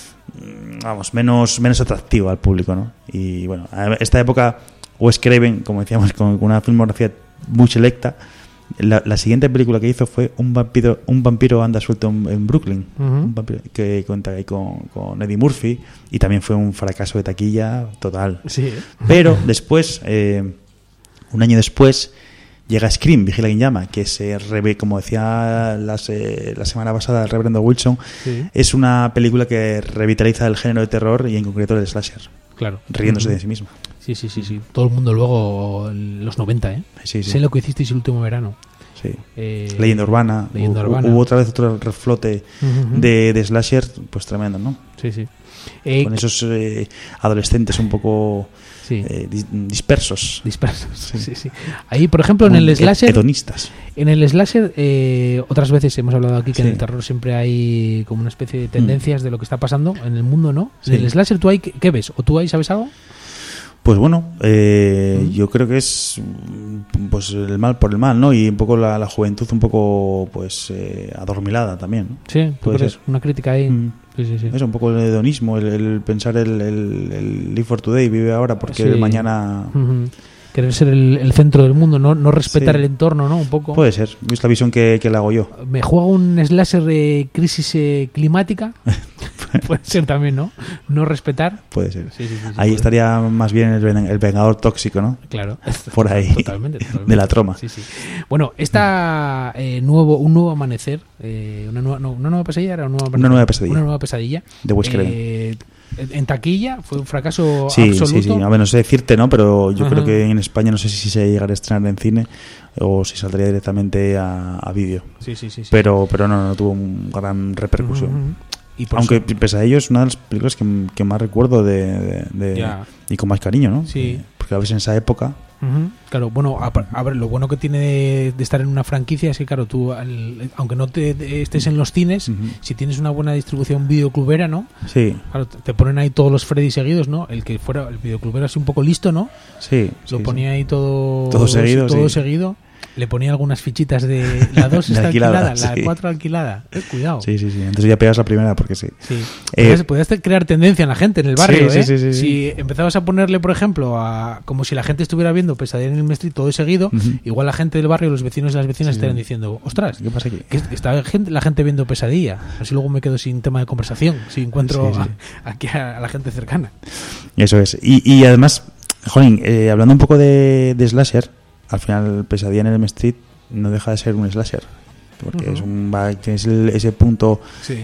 menos atractivo al público, ¿no? Y bueno, a esta época Wes Craven, como decíamos, con una filmografía muy selecta, la siguiente película que hizo fue un vampiro anda suelto en Brooklyn, un vampiro que cuenta ahí con Eddie Murphy, y también fue un fracaso de taquilla total. Sí. Pero después, un año después, llega Scream, Vigila quien llama, que como decía la semana pasada el reverendo Wilson, Sí. es una película que revitaliza el género de terror y en concreto el slasher, Claro. riéndose de sí misma. Sí. Todo el mundo luego, en los 90, ¿eh? Sí. Sé lo que hicisteis el último verano. Sí. Leyenda Urbana. Hubo otra vez otro reflote de slasher, pues tremendo, ¿no? Sí. Con esos adolescentes un poco Sí. dispersos. Sí. Ahí, por ejemplo, en el slasher, hedonistas. otras veces hemos hablado aquí que en Sí. el terror siempre hay como una especie de tendencias de lo que está pasando en el mundo, ¿no? Sí. En el slasher, ¿tú ahí qué ves? ¿O tú ahí sabes algo? Pues bueno, yo creo que es pues el mal por el mal, ¿no? Y un poco la juventud un poco pues adormilada también, ¿no? Sí, ¿tú Puede crees? ser. Una crítica ahí. Sí. Es un poco el hedonismo, el pensar el live for today, vive ahora porque Sí. mañana... Querer ser el centro del mundo, no respetar Sí. el entorno, ¿no? Un poco. Puede ser, es la visión que le hago yo. ¿Me juego un slasher de crisis climática? Puede ser también, ¿no? No respetar. Puede ser. Sí, Ahí puede. estaría más bien el vengador tóxico, ¿no? Claro. Por ahí. Totalmente. De la troma. Sí. Bueno, un nuevo amanecer, una nueva pesadilla era Una nueva pesadilla. Una nueva pesadilla. De Wes Craven. En taquilla fue un fracaso Sí. absoluto. A ver, no sé decirte, ¿no? Pero yo Ajá. creo que en España no sé si se llegará a estrenar en cine o si saldría directamente a vídeo. Sí. Pero no tuvo una gran repercusión. Ujú. Y por Aunque su- pese a ello es una de las películas que más recuerdo Ya. y con más cariño, ¿no? Sí. Porque a veces en esa época... Ujú. Claro, bueno, a ver, lo bueno que tiene de estar en una franquicia es que, claro, tú, aunque no estés en los cines, Ujú. si tienes una buena distribución videoclubera, ¿no? Sí, Claro, te ponen ahí todos los Freddy seguidos, ¿no? El que fuera el videoclubero así un poco listo, ¿no? sí. Lo sí, ponía ahí todo seguido, sí. seguido. Le ponía algunas fichitas de la 2 De está alquilada, alquilada, la sí. 4 alquilada. Cuidado. Sí. Entonces ya pegas la primera porque sí. Sí. Eh, Podías crear tendencia en la gente, en el barrio, Sí, ¿eh? sí. Si empezabas a ponerle, por ejemplo, como si la gente estuviera viendo Pesadilla en el Street todo seguido, Ujú. igual la gente del barrio, los vecinos y las vecinas Sí. estarían diciendo, ostras, ¿Qué pasa aquí? que está la gente viendo Pesadilla. Así luego me quedo sin tema de conversación, si encuentro Sí. aquí a la gente cercana. Eso es. Y además, jolín, hablando un poco de slasher, al final Pesadilla en el Street no deja de ser un slasher. Porque tienes ese punto Sí.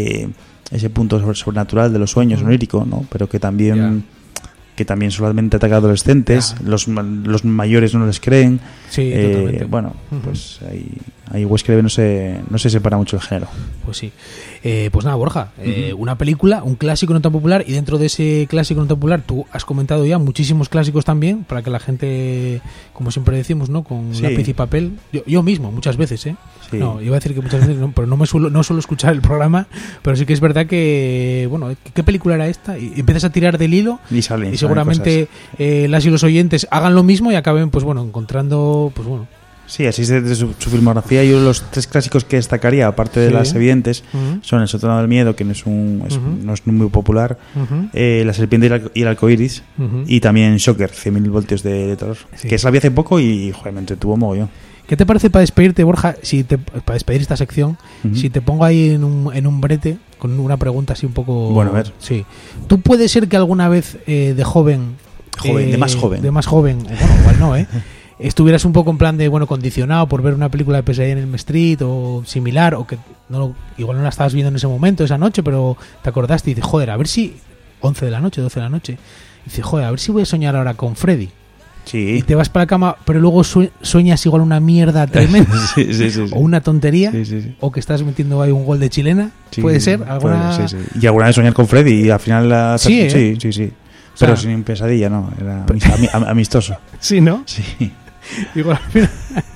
ese punto sobrenatural de los sueños, onírico, ¿no? Pero que también solamente ataca a adolescentes, los mayores no les creen. Sí, totalmente. Bueno, pues ahí Wes Craven no se separa mucho del género. Pues sí. Pues nada, Borja, una película, un clásico no tan popular, y dentro de ese clásico no tan popular tú has comentado ya muchísimos clásicos también, para que la gente, como siempre decimos, ¿no? Con Sí. lápiz y papel. Yo mismo, muchas veces, ¿eh? Sí. No, iba a decir que muchas veces, no, pero no suelo escuchar el programa, pero sí que es verdad que, bueno, ¿qué película era esta? Y empiezas a tirar del hilo Y salen y seguramente las y los oyentes hagan lo mismo y acaben, pues bueno, encontrando, pues bueno. Sí, así es de su filmografía. Yo los tres clásicos que destacaría, aparte de Sí. las evidentes, Ujú. son El sótano del miedo, que no es no es muy popular, Ujú. La serpiente y el arcoiris, Ujú. y también Shocker, 100.000 voltios de terror, Sí. que esa la vi hace poco y joder, me entretuvo mogollón. ¿Qué te parece para despedirte, Borja? Para despedir esta sección, Ujú. si te pongo ahí en un brete con una pregunta así un poco. Bueno, a ver. Sí. ¿Tú puedes ser que alguna vez de joven. De más joven. De más joven, o bueno, igual no, ¿eh? estuvieras un poco en plan de, bueno, condicionado por ver una película de Pesadilla en Elm Street o similar, o que igual no la estabas viendo en ese momento, esa noche, pero te acordaste y dices, joder, a ver si 11 de la noche, 12 de la noche, y dices, joder, a ver si voy a soñar ahora con Freddy. Sí. Y te vas para la cama, pero luego sueñas igual una mierda tremenda sí. o una tontería, Sí. o que estás metiendo ahí un gol de chilena. Sí, puede ser alguna... sí. Y alguna vez soñar con Freddy y al final Sí, ¿eh? Sí. O sea, Pero sin pesadilla, no, era amistoso. Sí, ¿no? Sí. Igual, al final...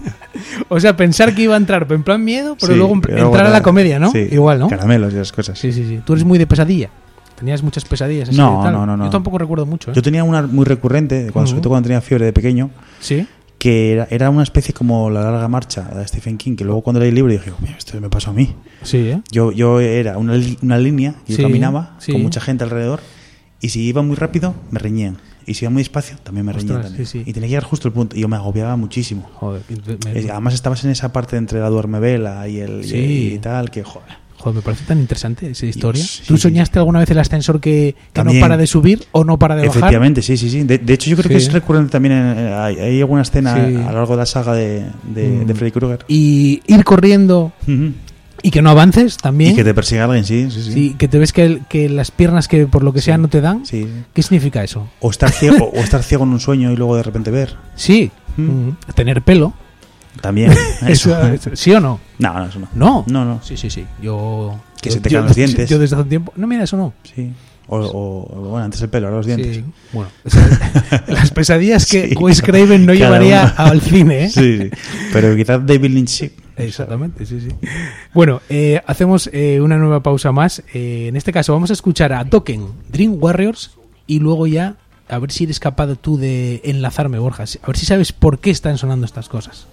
O sea, pensar que iba a entrar en plan miedo, pero Sí, luego pero entrar a la comedia, ¿no? Sí. Igual, ¿no? Caramelos y esas cosas. Sí. Tú eres muy de pesadilla. ¿Tenías muchas pesadillas así No, de tal? no. Yo tampoco recuerdo mucho, ¿eh? Yo tenía una muy recurrente, sobre todo cuando tenía fiebre de pequeño, Sí. que era una especie como La larga marcha de Stephen King, que luego cuando leí el libro dije, mira, esto me pasó a mí. Sí, ¿eh? Yo era una línea, yo Sí, caminaba sí. con mucha gente alrededor, y si iba muy rápido, me reñían. Y si iba muy despacio, también me reñían. Ostras, También. sí. Y tenía que llegar justo al punto, y yo me agobiaba muchísimo. Joder. Además estabas en esa parte entre la duermevela y tal, que joder. Joder, me parece tan interesante esa historia. Dios, ¿Tú sí, soñaste alguna vez el ascensor que no También. para de subir o no para de bajar? Efectivamente, sí. De hecho, yo creo que Sí. es recurrente también. Hay alguna escena Sí. a lo largo de la saga de Freddy Krueger. Y ir corriendo Ujú. y que no avances también. Y que te persiga alguien, sí. Sí, que te ves que las piernas que por lo que sea no te dan. Sí. ¿Qué significa eso? O estar ciego, en un sueño y luego de repente ver. Sí. Tener pelo. También. Eso. ¿Sí o no? No, eso no. No. No. Sí. Yo... Que se te caen los dientes. Yo desde hace un tiempo... No, mira, eso no. Sí. O bueno, antes el pelo, ahora los dientes. Sí. Bueno, las pesadillas que Sí. Wes Craven no Cada llevaría uno. al cine, ¿eh? Sí. Pero quizás David Lynch sí. Exactamente, sí. Bueno, hacemos una nueva pausa más. En este caso vamos a escuchar a Dokken, Dream Warriors, y luego ya a ver si eres capaz tú de enlazarme, Borja. A ver si sabes por qué están sonando estas cosas.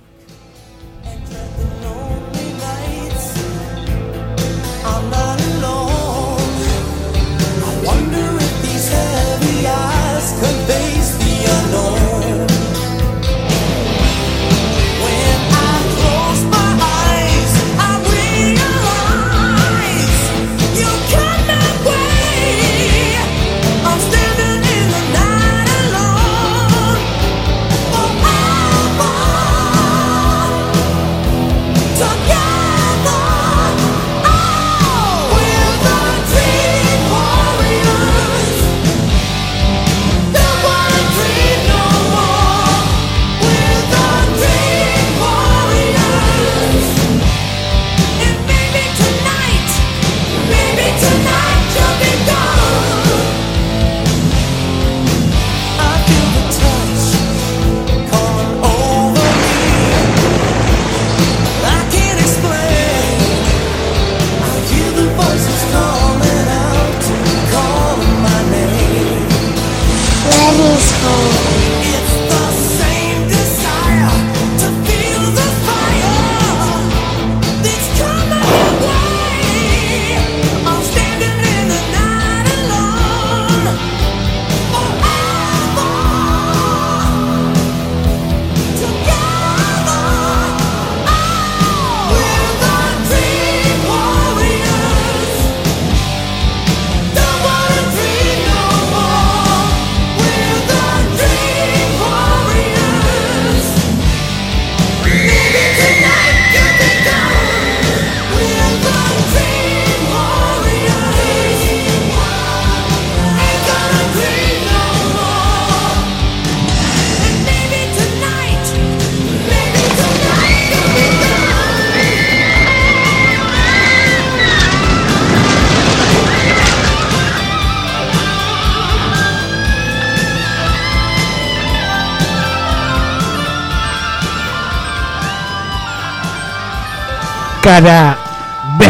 Cara B.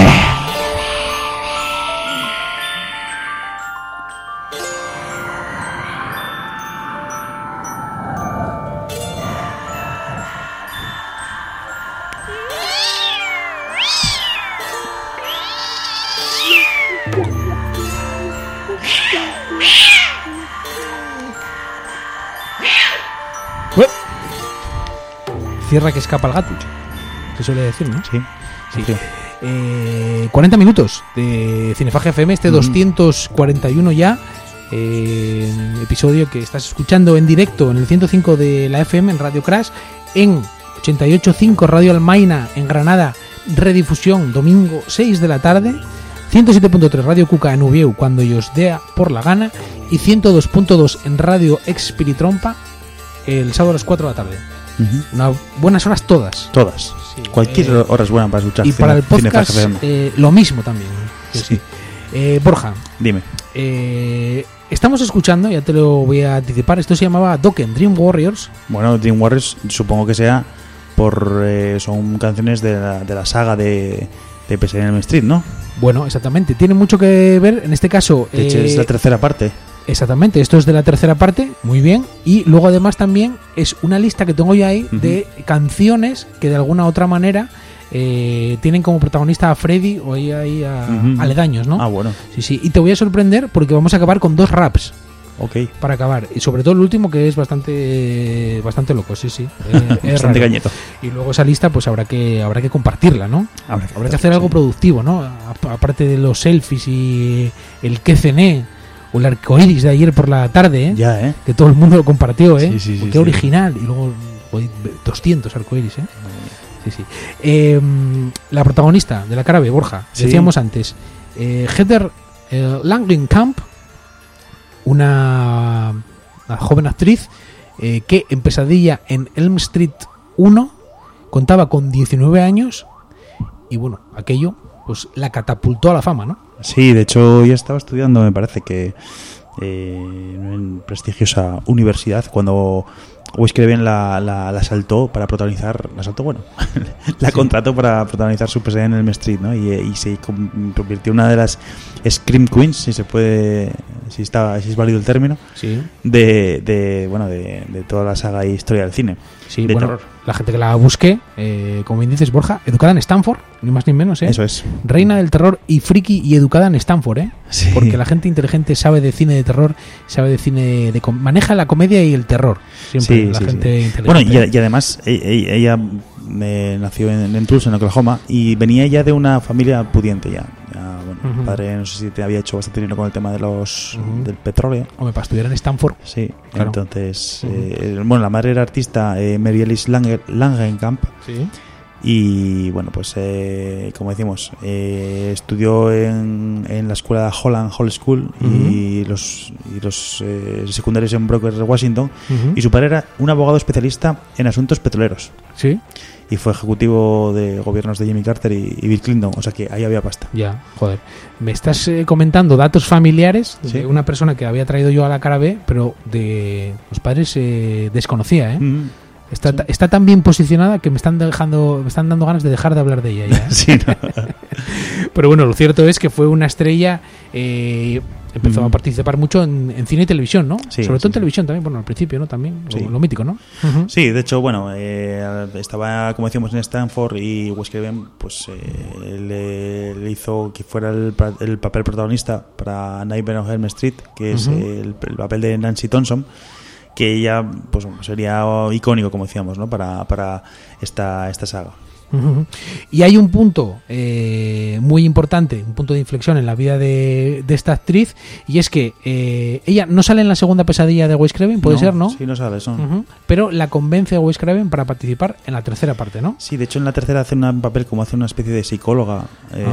Cierra que escapa el gato. Se suele decir, ¿no? Sí. Sí. 40 minutos de Cinefagia FM, 241 ya. episodio que estás escuchando en directo en el 105 de la FM en Radio Crash, en 88.5 Radio Almaina en Granada, redifusión domingo 6 de la tarde, 107.3 Radio Cuca en Ubieu cuando ellos dé por la gana, y 102.2 en Radio Expiritrompa el sábado a las 4 de la tarde. Unas buenas horas todas. Todas. Sí, Cualquier hora es buena para escuchar. Y para el podcast lo mismo también. Sí. Borja, dime. Estamos escuchando, ya te lo voy a anticipar, esto se llamaba Dokken Dream Warriors. Bueno, Dream Warriors supongo que sea por son canciones de la saga de Pesadilla en Elm Street, ¿no? Bueno, exactamente, tiene mucho que ver, en este caso... De hecho, es la tercera parte. Exactamente, esto es de la tercera parte, muy bien. Y luego además también es una lista que tengo yo ahí de canciones que de alguna otra manera tienen como protagonista a Freddy o ahí aledaños, ¿no? Ah, bueno. Sí, y te voy a sorprender porque vamos a acabar con 2 raps. Ok. Para acabar, y sobre todo el último, que es bastante loco, sí. Es bastante raro. cañeto. Y luego esa lista pues habrá que compartirla, ¿no? Habrá que hacer algo productivo, ¿no? Aparte de los selfies y el que cené o el arcoiris de ayer por la tarde, ¿eh? Ya, ¿eh? Que todo el mundo lo compartió, ¿eh? Sí, Qué original. Y luego 200 arcoiris, ¿eh? Sí. La protagonista de la cara B, Borja, decíamos antes, Heather Langenkamp, una joven actriz que en Pesadilla en Elm Street 1 contaba con 19 años y bueno, aquello pues la catapultó a la fama, ¿no? Sí, de hecho ya estaba estudiando, me parece que en prestigiosa universidad cuando Wes Craven la saltó para protagonizar, la contrató para protagonizar su Pesadilla en Elm Street, ¿no? Y se convirtió en una de las Scream Queens, si es válido el término, sí, de toda la saga e historia del cine. Sí, de bueno, terror. La gente que la busque, como bien dices, Borja, educada en Stanford, ni más ni menos, ¿eh? Eso es. Reina del terror y friki y educada en Stanford, ¿eh? Sí. Porque la gente inteligente sabe de cine de terror, sabe de cine maneja la comedia y el terror. Siempre la gente inteligente. Bueno, y además ella nació en Tulsa, en Oklahoma, y venía ya de una familia pudiente ya. El padre, no sé si te había hecho bastante dinero con el tema de del petróleo. Hombre, para estudiar en Stanford. Sí, claro. Entonces, la madre era artista, Mary Alice Langenkamp. Sí. Y bueno, pues como decimos, estudió en la escuela Holland Hall School y los secundarios en Brooklyn, Washington. Y su padre era un abogado especialista en asuntos petroleros. Sí. Y fue ejecutivo de gobiernos de Jimmy Carter y Bill Clinton, o sea que ahí había pasta. Ya, joder. Me estás comentando datos familiares de una persona que había traído yo a la cara B, pero de los padres desconocía, ¿eh? Está tan bien posicionada que me están dando ganas de dejar de hablar de ella ya, ¿eh? Sí, no. Pero bueno, lo cierto es que fue una estrella, empezó a participar mucho en cine y televisión, ¿no? Sí, sobre todo en televisión también, bueno, al principio, ¿no? También, sí. lo mítico, ¿no? Sí, de hecho, bueno, estaba, como decíamos, en Stanford y Wes Craven pues le hizo que fuera el papel protagonista para Nightmare on Elm Street, que es el papel de Nancy Thompson, que ella pues sería icónico, como decíamos, ¿no? para esta saga. Y hay un punto muy importante, un punto de inflexión en la vida de esta actriz, y es que ella no sale en la segunda Pesadilla de Wes Craven, puede ser, ¿no? Sí, no sale, pero la convence a Wes Craven para participar en la tercera parte, ¿no? Sí, de hecho en la tercera hace un papel como hace una especie de psicóloga,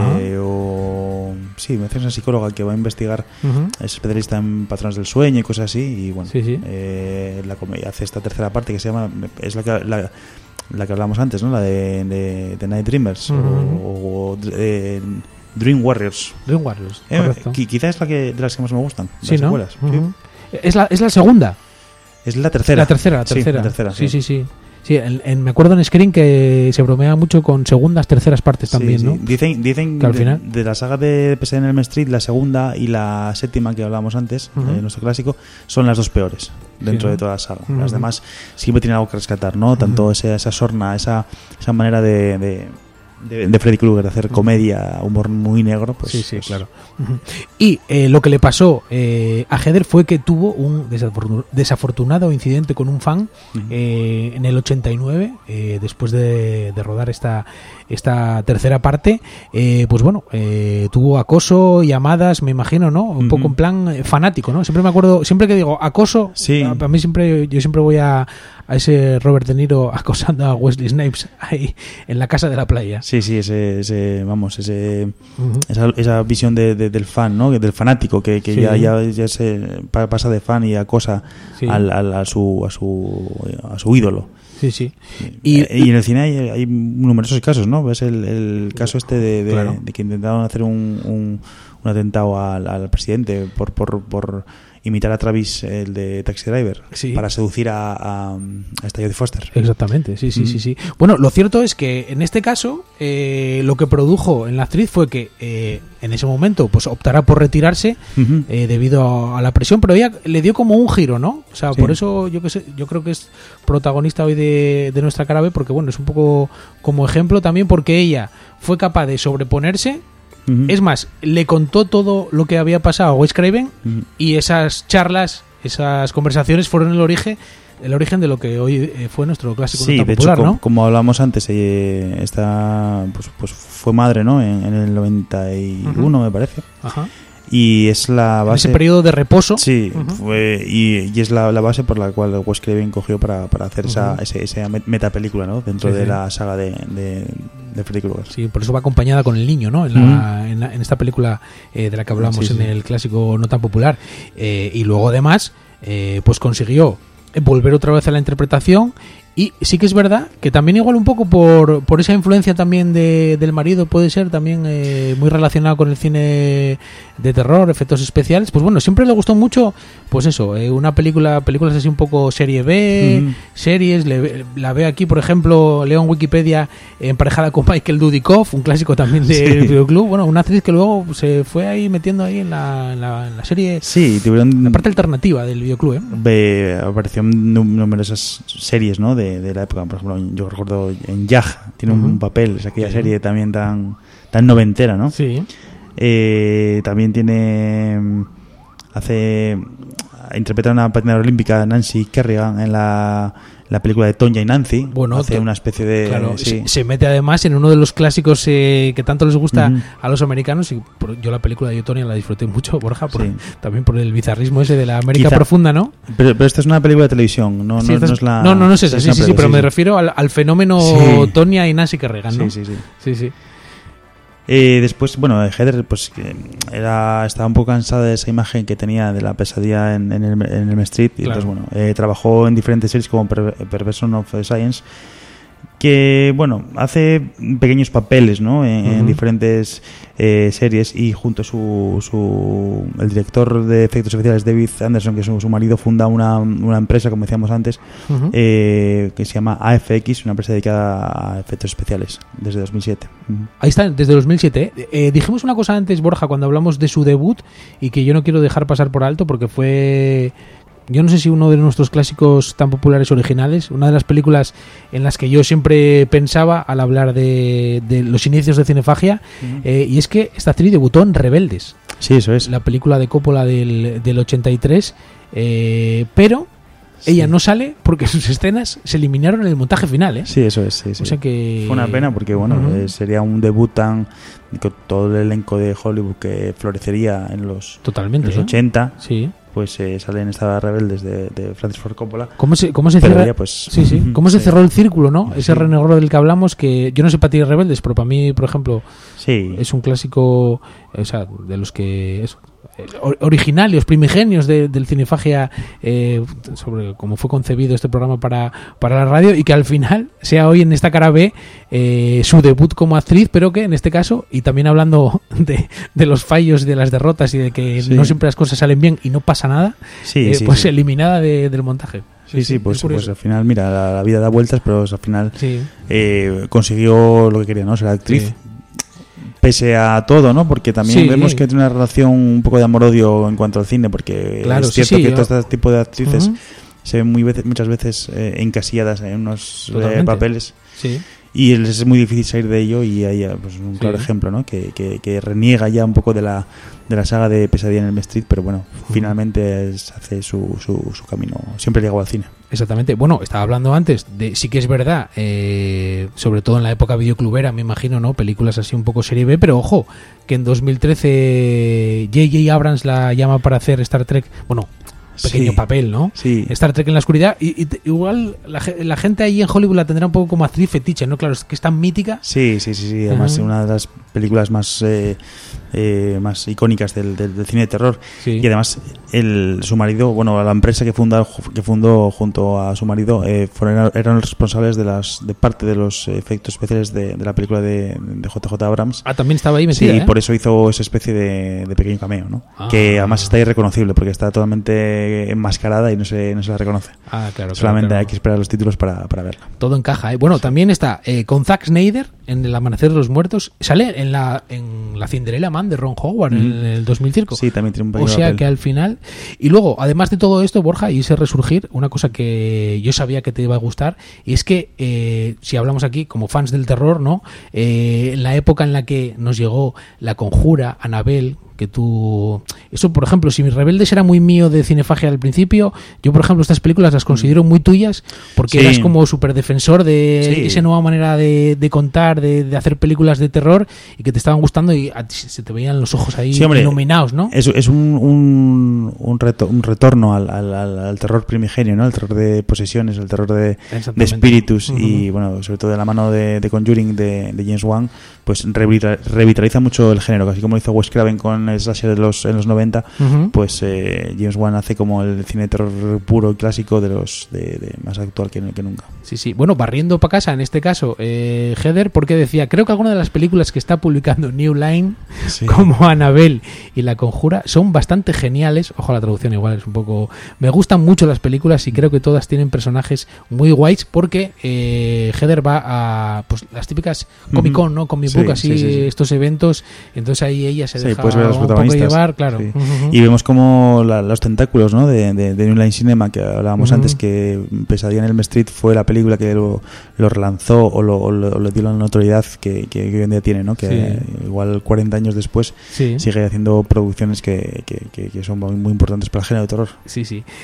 me hace una psicóloga que va a investigar, es especialista en patrones del sueño y cosas así, y bueno, hace esta tercera parte que se llama, es la que hablamos antes, ¿no? La de Night Dreamers o Dream Warriors. Dream Warriors, correcto. Quizás es de las que más me gustan, sí, las ¿no? secuelas. Sí. ¿Es la segunda? Es la tercera. La tercera. Sí, la tercera, sí. Sí, me acuerdo en Screen que se bromea mucho con segundas, terceras partes también, sí. ¿no? Dicen que al final de la saga de Pesadilla en Elm Street, la segunda y la séptima que hablábamos antes, nuestro clásico, son las dos peores dentro de toda la saga. Las demás siempre tienen algo que rescatar, ¿no? Tanto esa sorna, esa manera de de Freddy Krueger, de hacer comedia, humor muy negro, pues... Sí, claro. Y lo que le pasó a Heather fue que tuvo un desafortunado incidente con un fan en el 89, después de rodar esta tercera parte. Pues bueno, tuvo acoso, llamadas, me imagino, ¿no? Un poco en plan fanático, ¿no? Siempre me acuerdo, siempre que digo acoso, sí. A mí yo siempre voy a ese Robert De Niro acosando a Wesley Snipes ahí en la casa de la playa. Sí, esa visión del fan, ¿no? Del fanático que sí. ya se pasa de fan y acosa sí. a su ídolo. Sí. Y en el cine hay numerosos casos, ¿no? Ves el caso claro. de que intentaron hacer un atentado al presidente por imitar a Travis, el de Taxi Driver, sí. para seducir a esta Jodie Foster. Exactamente, sí. Bueno, lo cierto es que en este caso lo que produjo en la actriz fue que en ese momento pues optara por retirarse debido a la presión, pero ella le dio como un giro, ¿no? O sea, sí. Por eso yo creo que es protagonista hoy de nuestra cara B, porque bueno, es un poco como ejemplo también porque ella fue capaz de sobreponerse. Es más, le contó todo lo que había pasado a Wes Craven y esas charlas, esas conversaciones fueron el origen de lo que hoy fue nuestro clásico sí, popular, de hecho, ¿no? Como hablábamos antes, esta pues fue madre, ¿no? En el 91, me parece. Ajá. Y es la base... En ese periodo de reposo. Sí, fue, y es la base por la cual Wes Craven cogió para hacer esa metapelícula, ¿no? Dentro de la saga de Freddy Krueger. Sí, por eso va acompañada con el niño, ¿no? En esta película de la que hablamos en el clásico no tan popular. Y luego además, pues consiguió volver otra vez a la interpretación. Y sí que es verdad que también igual un poco por esa influencia también del marido, puede ser también muy relacionado con el cine de terror, efectos especiales, pues bueno, siempre le gustó mucho, pues eso, películas así un poco serie B, series, la veo aquí, por ejemplo, leo en Wikipedia emparejada con Michael Dudikoff, un clásico también del videoclub, bueno, una actriz que luego se fue ahí metiendo ahí en la serie, sí, tuvieron la parte alternativa del videoclub, apareció en numerosas series, ¿no? De la época, por ejemplo, yo recuerdo en Jag tiene un papel, es aquella serie también tan noventera, ¿no? Sí. También interpreta a una patinadora olímpica, Nancy Kerrigan, en la película de Tonya y Nancy. Bueno, hace una especie de... Claro, sí. Se mete además en uno de los clásicos que tanto les gusta a los americanos, y yo la película de Tonya la disfruté mucho, Borja, también por el bizarrismo ese de la América profunda, ¿no? Pero esta es una película de televisión, no es la... No es esa, sí, pero me refiero al fenómeno Tonya y Nancy Kerrigan, ¿no? Sí. Después, bueno, Heather pues estaba un poco cansada de esa imagen que tenía de la pesadilla en el Elm Street, y entonces bueno, trabajó en diferentes series como Perversion of Science, que bueno, hace pequeños papeles, ¿no? En diferentes series, y junto a el director de efectos especiales, David Anderson, que es su marido, funda una empresa, como decíamos antes, que se llama AFX, una empresa dedicada a efectos especiales, desde 2007. Ahí está, desde 2007. Dijimos una cosa antes, Borja, cuando hablamos de su debut, y que yo no quiero dejar pasar por alto, porque fue... Yo no sé si uno de nuestros clásicos tan populares originales, una de las películas en las que yo siempre pensaba al hablar de los inicios de Cinefagia, y es que esta actriz debutó en Rebeldes. Sí, eso es. La película de Coppola del 83, pero ella no sale porque sus escenas se eliminaron en el montaje final, Sí, eso es. Sí. O sea que... Fue una pena porque, bueno, sería un debut con todo el elenco de Hollywood que florecería en los 80. Sí. Pues salen estas Rebeldes de Francis Ford Coppola. ¿Cómo se cierra? Ya, pues, ¿Cómo se cerró el círculo, no? Ese renegro del que hablamos, que yo no sé para ti Rebeldes, pero para mí, por ejemplo, es un clásico, o sea, de los que originarios, primigenios del Cinefagia, sobre cómo fue concebido este programa para la radio, y que al final sea hoy en esta cara B su debut como actriz, pero que en este caso, y también hablando de los fallos, de las derrotas y de que no siempre las cosas salen bien y no pasa nada, pues eliminada del montaje. Pues al final, mira, la vida da vueltas, pero al final consiguió lo que quería, ¿no? Ser actriz. Pese a todo, ¿no? Porque también vemos que tiene una relación un poco de amor-odio en cuanto al cine, porque es cierto que todo este tipo de actrices se ven muchas veces encasilladas en unos papeles. y es muy difícil salir de ello, y hay pues, un claro ejemplo, ¿no? que reniega ya un poco de la saga de Pesadilla en Elm Street, pero bueno, finalmente hace su camino, siempre llegó al cine. Exactamente. Bueno, estaba hablando antes de, sí que es verdad, sobre todo en la época videoclubera, me imagino, ¿no? Películas así un poco serie B, pero ojo, que en 2013 J.J. Abrams la llama para hacer Star Trek, bueno, pequeño papel, ¿no? Sí. Star Trek en la oscuridad, y igual la gente ahí en Hollywood la tendrá un poco como actriz fetiche, ¿no? Claro, es que es tan mítica. Sí. Además, una de las películas más icónicas del cine de terror. Sí. Y además, su marido, bueno, la empresa que fundó junto a su marido, eran los responsables de parte de los efectos especiales de la película de J.J. Abrams. Ah, también estaba ahí metida, Sí, por eso hizo esa especie de pequeño cameo, ¿no? Que además está irreconocible, porque está totalmente enmascarada y no se la reconoce. Claro. Solamente hay que esperar los títulos para verla. Todo encaja, ¿eh? Bueno, también está con Zack Snyder en El Amanecer de los Muertos. Sale en la Cinderella Man de Ron Howard en el 2005. Sí, también tiene un pequeño O sea papel. que al final... Y luego, además de todo esto, Borja, y ese resurgir, una cosa que yo sabía que te iba a gustar, y es que si hablamos aquí como fans del terror, ¿no? En la época en la que nos llegó La Conjura, Annabelle, que tú... Eso, por ejemplo, si mis Rebeldes era muy mío de cinefagia al principio, yo, por ejemplo, estas películas las considero muy tuyas porque eras como súper defensor de esa nueva manera de contar, de hacer películas de terror, y que te estaban gustando y se te veían los ojos ahí iluminados, ¿no? Es un retorno al terror primigenio, ¿no? El terror de posesiones, el terror de espíritus, y bueno, sobre todo de la mano de Conjuring de James Wan, pues revitaliza mucho el género, así como lo hizo Wes Craven con el slasher en los 90, pues James Wan hace como el cine de terror puro y clásico de más actual que nunca. Sí. Bueno, barriendo para casa, en este caso, Heather, porque decía, creo que algunas de las películas que está publicando New Line, como Annabelle y La Conjura, son bastante geniales. Ojo, la traducción igual es un poco... Me gustan mucho las películas y creo que todas tienen personajes muy guays, porque Heather va a pues las típicas Comic Con, ¿no? Comic Book, estos eventos, entonces ahí ella se deja pues ver a los un poco llevar, claro. Sí. Y vemos como los tentáculos, ¿no? de New Line Cinema, que hablábamos antes, que Pesadilla en Elm Street fue la película que lo relanzó o le dio la notoriedad que hoy en día tiene, ¿no? Que igual 40 años después sigue haciendo producciones que son muy importantes para el género de terror. Sí.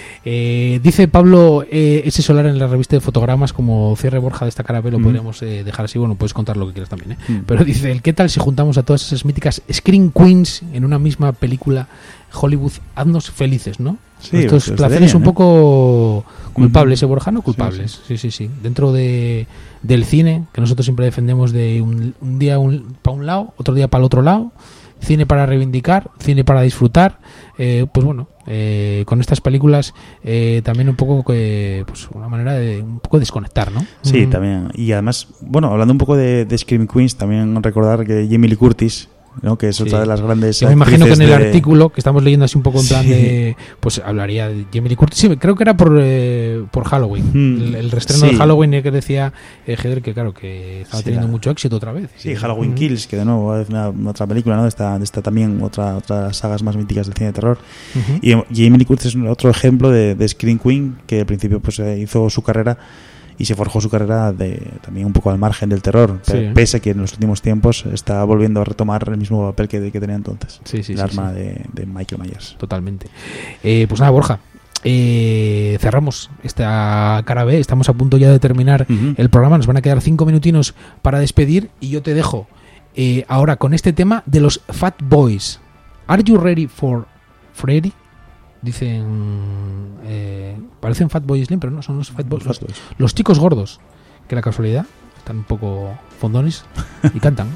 Dice Pablo ese solar en la revista de fotogramas, como cierre, Borja, de esta cara B, lo podríamos dejar así. Bueno, puedes contar lo que quieras también, ¿eh? Pero dice, ¿qué tal si juntamos a todas esas míticas Scream Queens en una misma película? Hollywood, haznos felices, ¿no? Sí, estos pues placeres un poco culpables, Borja, ¿no? Culpables. Sí. Dentro del cine, que nosotros siempre defendemos, de un día para un lado, otro día para el otro lado, cine para reivindicar, cine para disfrutar, pues bueno, con estas películas también un poco pues una manera de un poco desconectar, ¿no? Sí, también. Y además, bueno, hablando un poco de Scream Queens, también recordar que Jamie Lee Curtis, ¿no? Que es otra de las grandes. Yo me imagino que en el artículo que estamos leyendo así un poco en plan de, pues hablaría de Jamie Lee Curtis. Sí, creo que era por Halloween, el reestreno de Halloween, que decía Heather que claro que estaba teniendo mucho éxito otra vez. Sí, Halloween Kills, que de nuevo es otra película, ¿no? Está también otra de las sagas más míticas del cine de terror. Y Jamie Lee Curtis es otro ejemplo de Scream Queen, que al principio pues hizo su carrera y se forjó su carrera también un poco al margen del terror, pese a que en los últimos tiempos está volviendo a retomar el mismo papel que tenía entonces, el arma de Michael Myers. Totalmente. Pues nada, Borja, cerramos esta cara B, estamos a punto ya de terminar el programa, nos van a quedar 5 minutinos para despedir y yo te dejo ahora con este tema de los Fat Boys. Are you ready for Freddy? Dicen, parecen Fatboy Slim, pero no, son los Fat Boys, los chicos gordos, que la casualidad están un poco fondones y cantan.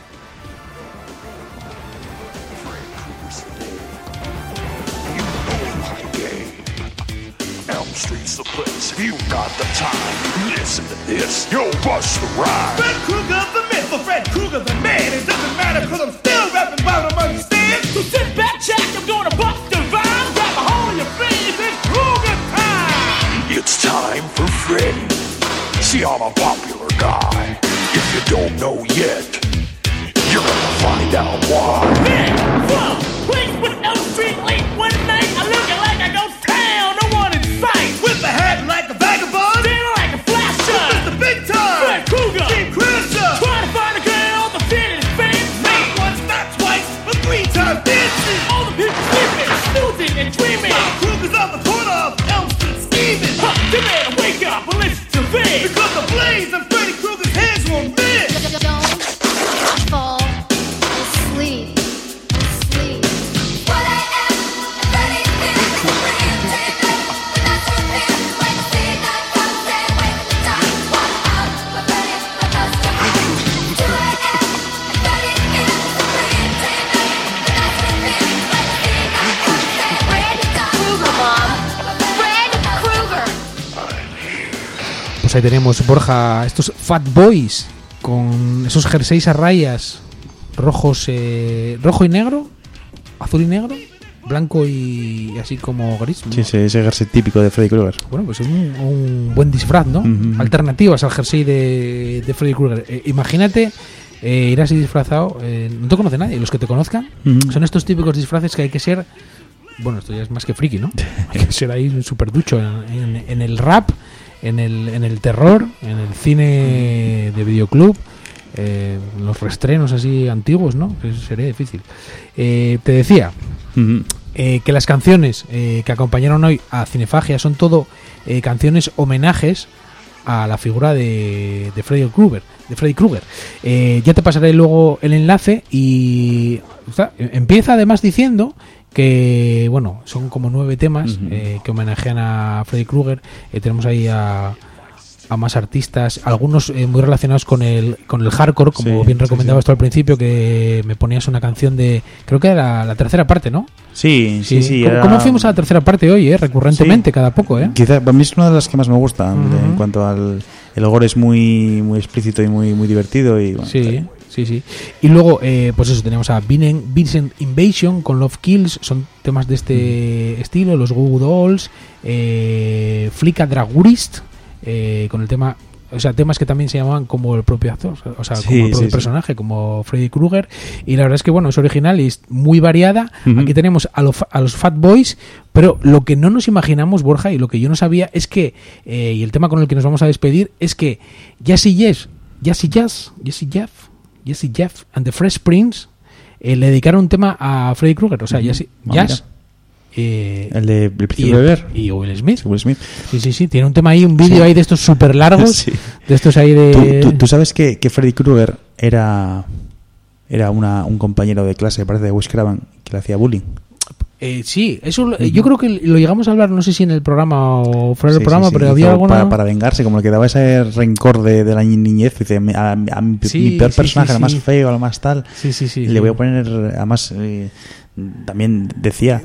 Elm Street's the place. You got the time. Listen to this. You'll bust the rhyme. Fred Krueger the myth, or Fred Krueger the man. It doesn't matter, cause I'm still rapping about him, understand? So sit back, check, I'm gonna bust the rhyme. Grab a hold of your face, it's Krueger time. It's time for Freddy. See, I'm a popular guy. If you don't know yet, you're gonna find out why. Man, whoa, place with Elm Street late one night. I'm looking like I go town, no one in sight. With a hat like a vagabond, feeling like a flasher. With the big time, Fred Krueger, Team Cruiser. pues ahí tenemos, Borja, estos Fat Boys con esos jerseys a rayas rojos, rojo y negro, azul y negro, blanco y así como gris, ¿no? Sí, ese jersey típico de Freddy Krueger. Bueno, pues es un buen disfraz, ¿no? Alternativas al jersey de Freddy Krueger. Imagínate ir así disfrazado, no te conoce nadie. Los que te conozcan son estos típicos disfraces que hay que ser, bueno, esto ya es más que friki, ¿no? Hay que ser ahí súper ducho en el rap, en el terror, en el cine de videoclub, los reestrenos así antiguos, ¿no? Que sería difícil. Te decía que las canciones que acompañaron hoy a Cinefagia son todo canciones homenajes a la figura de Freddy Krueger. Ya te pasaré luego el enlace y empieza además diciendo que, bueno, son como 9 temas que homenajean a Freddy Krueger. Tenemos ahí a más artistas, algunos muy relacionados con el hardcore, como bien recomendabas tú al principio, que me ponías una canción de, creo que era la tercera parte, ¿no? Sí. ¿Cómo fuimos a la tercera parte hoy, recurrentemente, cada poco, Quizás para mí es una de las que más me gusta, en cuanto al el gore es muy explícito y muy divertido y bueno, sí. Y luego, pues eso, tenemos a Vincent Invasion con Love Kills, son temas de este estilo, los Goo Goo Dolls, Flicka Dragurist, con el tema, o sea, temas que también se llamaban como el propio actor, o sea, como el propio personaje, como Freddy Krueger, y la verdad es que, bueno, es original y es muy variada. Aquí tenemos a los Fat Boys, pero lo que no nos imaginamos, Borja, y lo que yo no sabía es que, y el tema con el que nos vamos a despedir, es que Jazzy Jeff and the Fresh Prince le dedicaron un tema a Freddy Krueger, o sea, Jazz, el de El Príncipe de Beber y Will Smith. Sí, tiene un tema ahí, un vídeo ahí de estos súper largos, de estos ahí de... ¿Tú sabes que Freddy Krueger era un compañero de clase, parece, de Wes Craven, que le hacía bullying? Sí, eso yo creo que lo llegamos a hablar, no sé si en el programa o fuera del programa, pero había alguna... Para vengarse, como le quedaba ese rencor de la niñez, dice, mi peor personaje, lo más feo, lo más tal, le voy a poner, además, también decía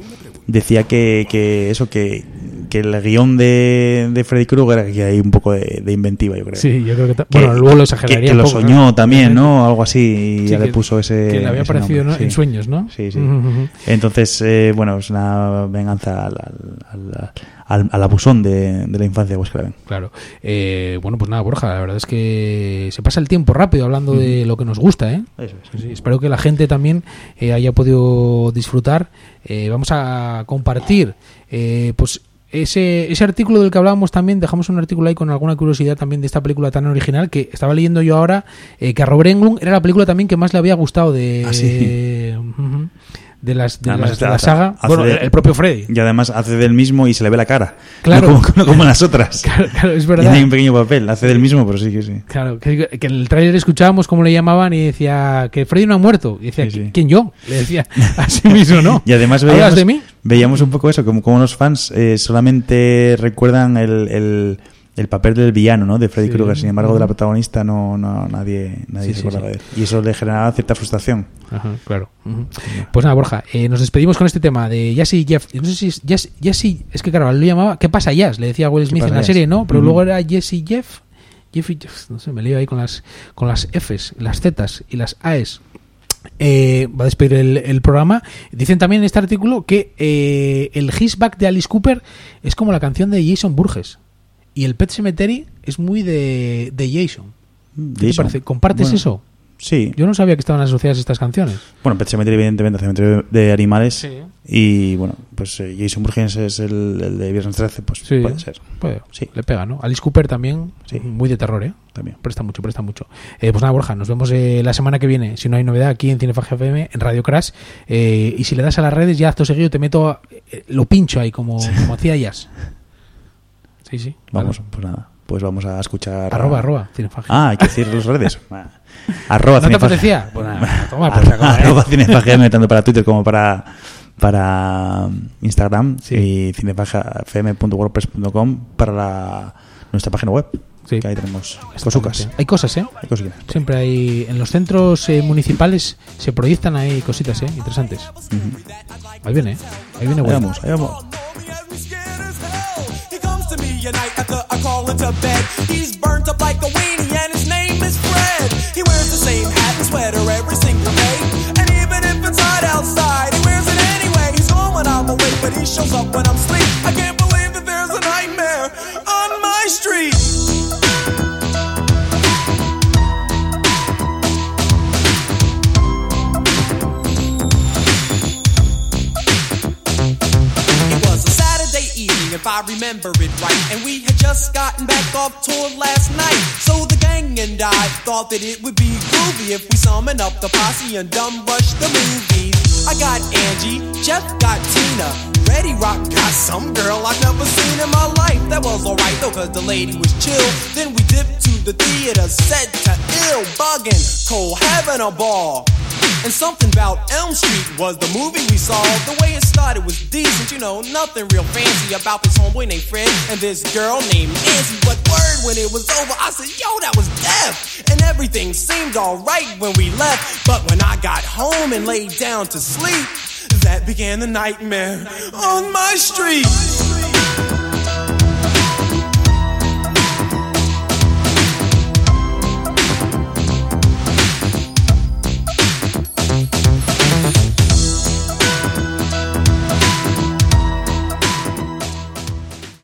que eso, que el guión de Freddy Krueger, que hay un poco de inventiva, yo creo. Sí, yo creo que bueno, luego lo exageraría. Que lo soñó también, ¿no? Algo así, y ya le puso ese... Que le había aparecido, ¿no? En sueños, ¿no? Sí. Entonces, bueno, es una venganza al abusón de la infancia de Wes Craven. Claro. Bueno, pues nada, Borja, la verdad es que se pasa el tiempo rápido hablando de lo que nos gusta, ¿eh? Eso es. Sí, espero que la gente también haya podido disfrutar. Vamos a compartir, pues ese artículo del que hablábamos también. Dejamos un artículo ahí con alguna curiosidad también de esta película tan original, que estaba leyendo yo ahora, que a Robert Englund era la película también que más le había gustado de la saga. Bueno, el propio Freddy. Y además hace del mismo y se le ve la cara. Claro. No como en las otras. Claro, es verdad. Tiene un pequeño papel, hace del mismo, pero sí. Claro, que en el tráiler escuchábamos cómo le llamaban y decía que Freddy no ha muerto. Y decía, ¿quién yo? Le decía a sí mismo, ¿no? Y además veíamos un poco eso, como los fans solamente recuerdan el papel del villano, ¿no? De Freddy Krueger. Sin embargo, de la protagonista nadie se acordaba de él. Y eso le generaba cierta frustración. Ajá, claro. Pues nada, Borja, nos despedimos con este tema de Jazzy Jeff. No sé si es Jazzy, es que claro, él lo llamaba ¿qué pasa Jazz? Le decía a Will Smith en la serie, ¿no? Pero luego era Jazzy Jeff, no sé, me lío ahí con las Fs, las Zs y las As. Va a despedir el programa. Dicen también en este artículo que el His Back de Alice Cooper es como la canción de Jason Burgess. Y el Pet Sematary es muy de Jason. ¿Qué te parece? ¿Compartes eso? Sí. Yo no sabía que estaban asociadas estas canciones. Bueno, Pet Sematary evidentemente hace cementerio de animales. Sí. Y bueno, pues Jason Burgess es el de Viernes 13, pues sí, puede ser. Sí, le pega, ¿no? Alice Cooper también, muy de terror, ¿eh? También. Presta mucho. Pues nada, Borja, nos vemos la semana que viene, si no hay novedad, aquí en Cinefagia FM, en Radio Crash. Y si le das a las redes, ya acto seguido te meto, lo pincho ahí, como hacía Jazz. Sí. Vamos, pues nada. Pues vamos a escuchar... Arroba Cinefagia. Hay que decir las redes. Arroba ¿No te parecía? Pues nada, toma por saco. Arroba Cinefagia, tanto para Twitter como para Instagram. Sí. Y cinefagiafm.wordpress.com para nuestra página web. Sí. Que ahí tenemos cositas. Hay cosas, ¿eh? Hay cositas. Siempre hay... En los centros municipales se proyectan ahí cositas, interesantes. Ahí viene bueno. Ahí vamos. To me a night after I crawl into bed. He's burnt up like a weenie and his name is Fred. He wears the same hat and sweater every single day. And even if it's hot outside, he wears it anyway. He's home when I'm awake, but he shows up when I'm asleep. I can't believe that there's a nightmare on my street. If I remember it right, and we had just gotten back off tour last night. So the gang and I thought that it would be groovy if we summon up the posse and dumb rush the movies. I got Angie, Jeff got Tina, Reddy Rock got some girl I've never seen in my life. That was alright though, cause the lady was chill. Then we dipped to the theater, set to Ill, buggin', Cole having a ball. And something about Elm Street was the movie we saw. The way it started was decent, you know, nothing real fancy about this homeboy named Fred and this girl named Nancy. But word, when it was over, I said, yo, that was death. And everything seemed alright when we left. But when I got home and laid down to sleep, that began the nightmare on my street.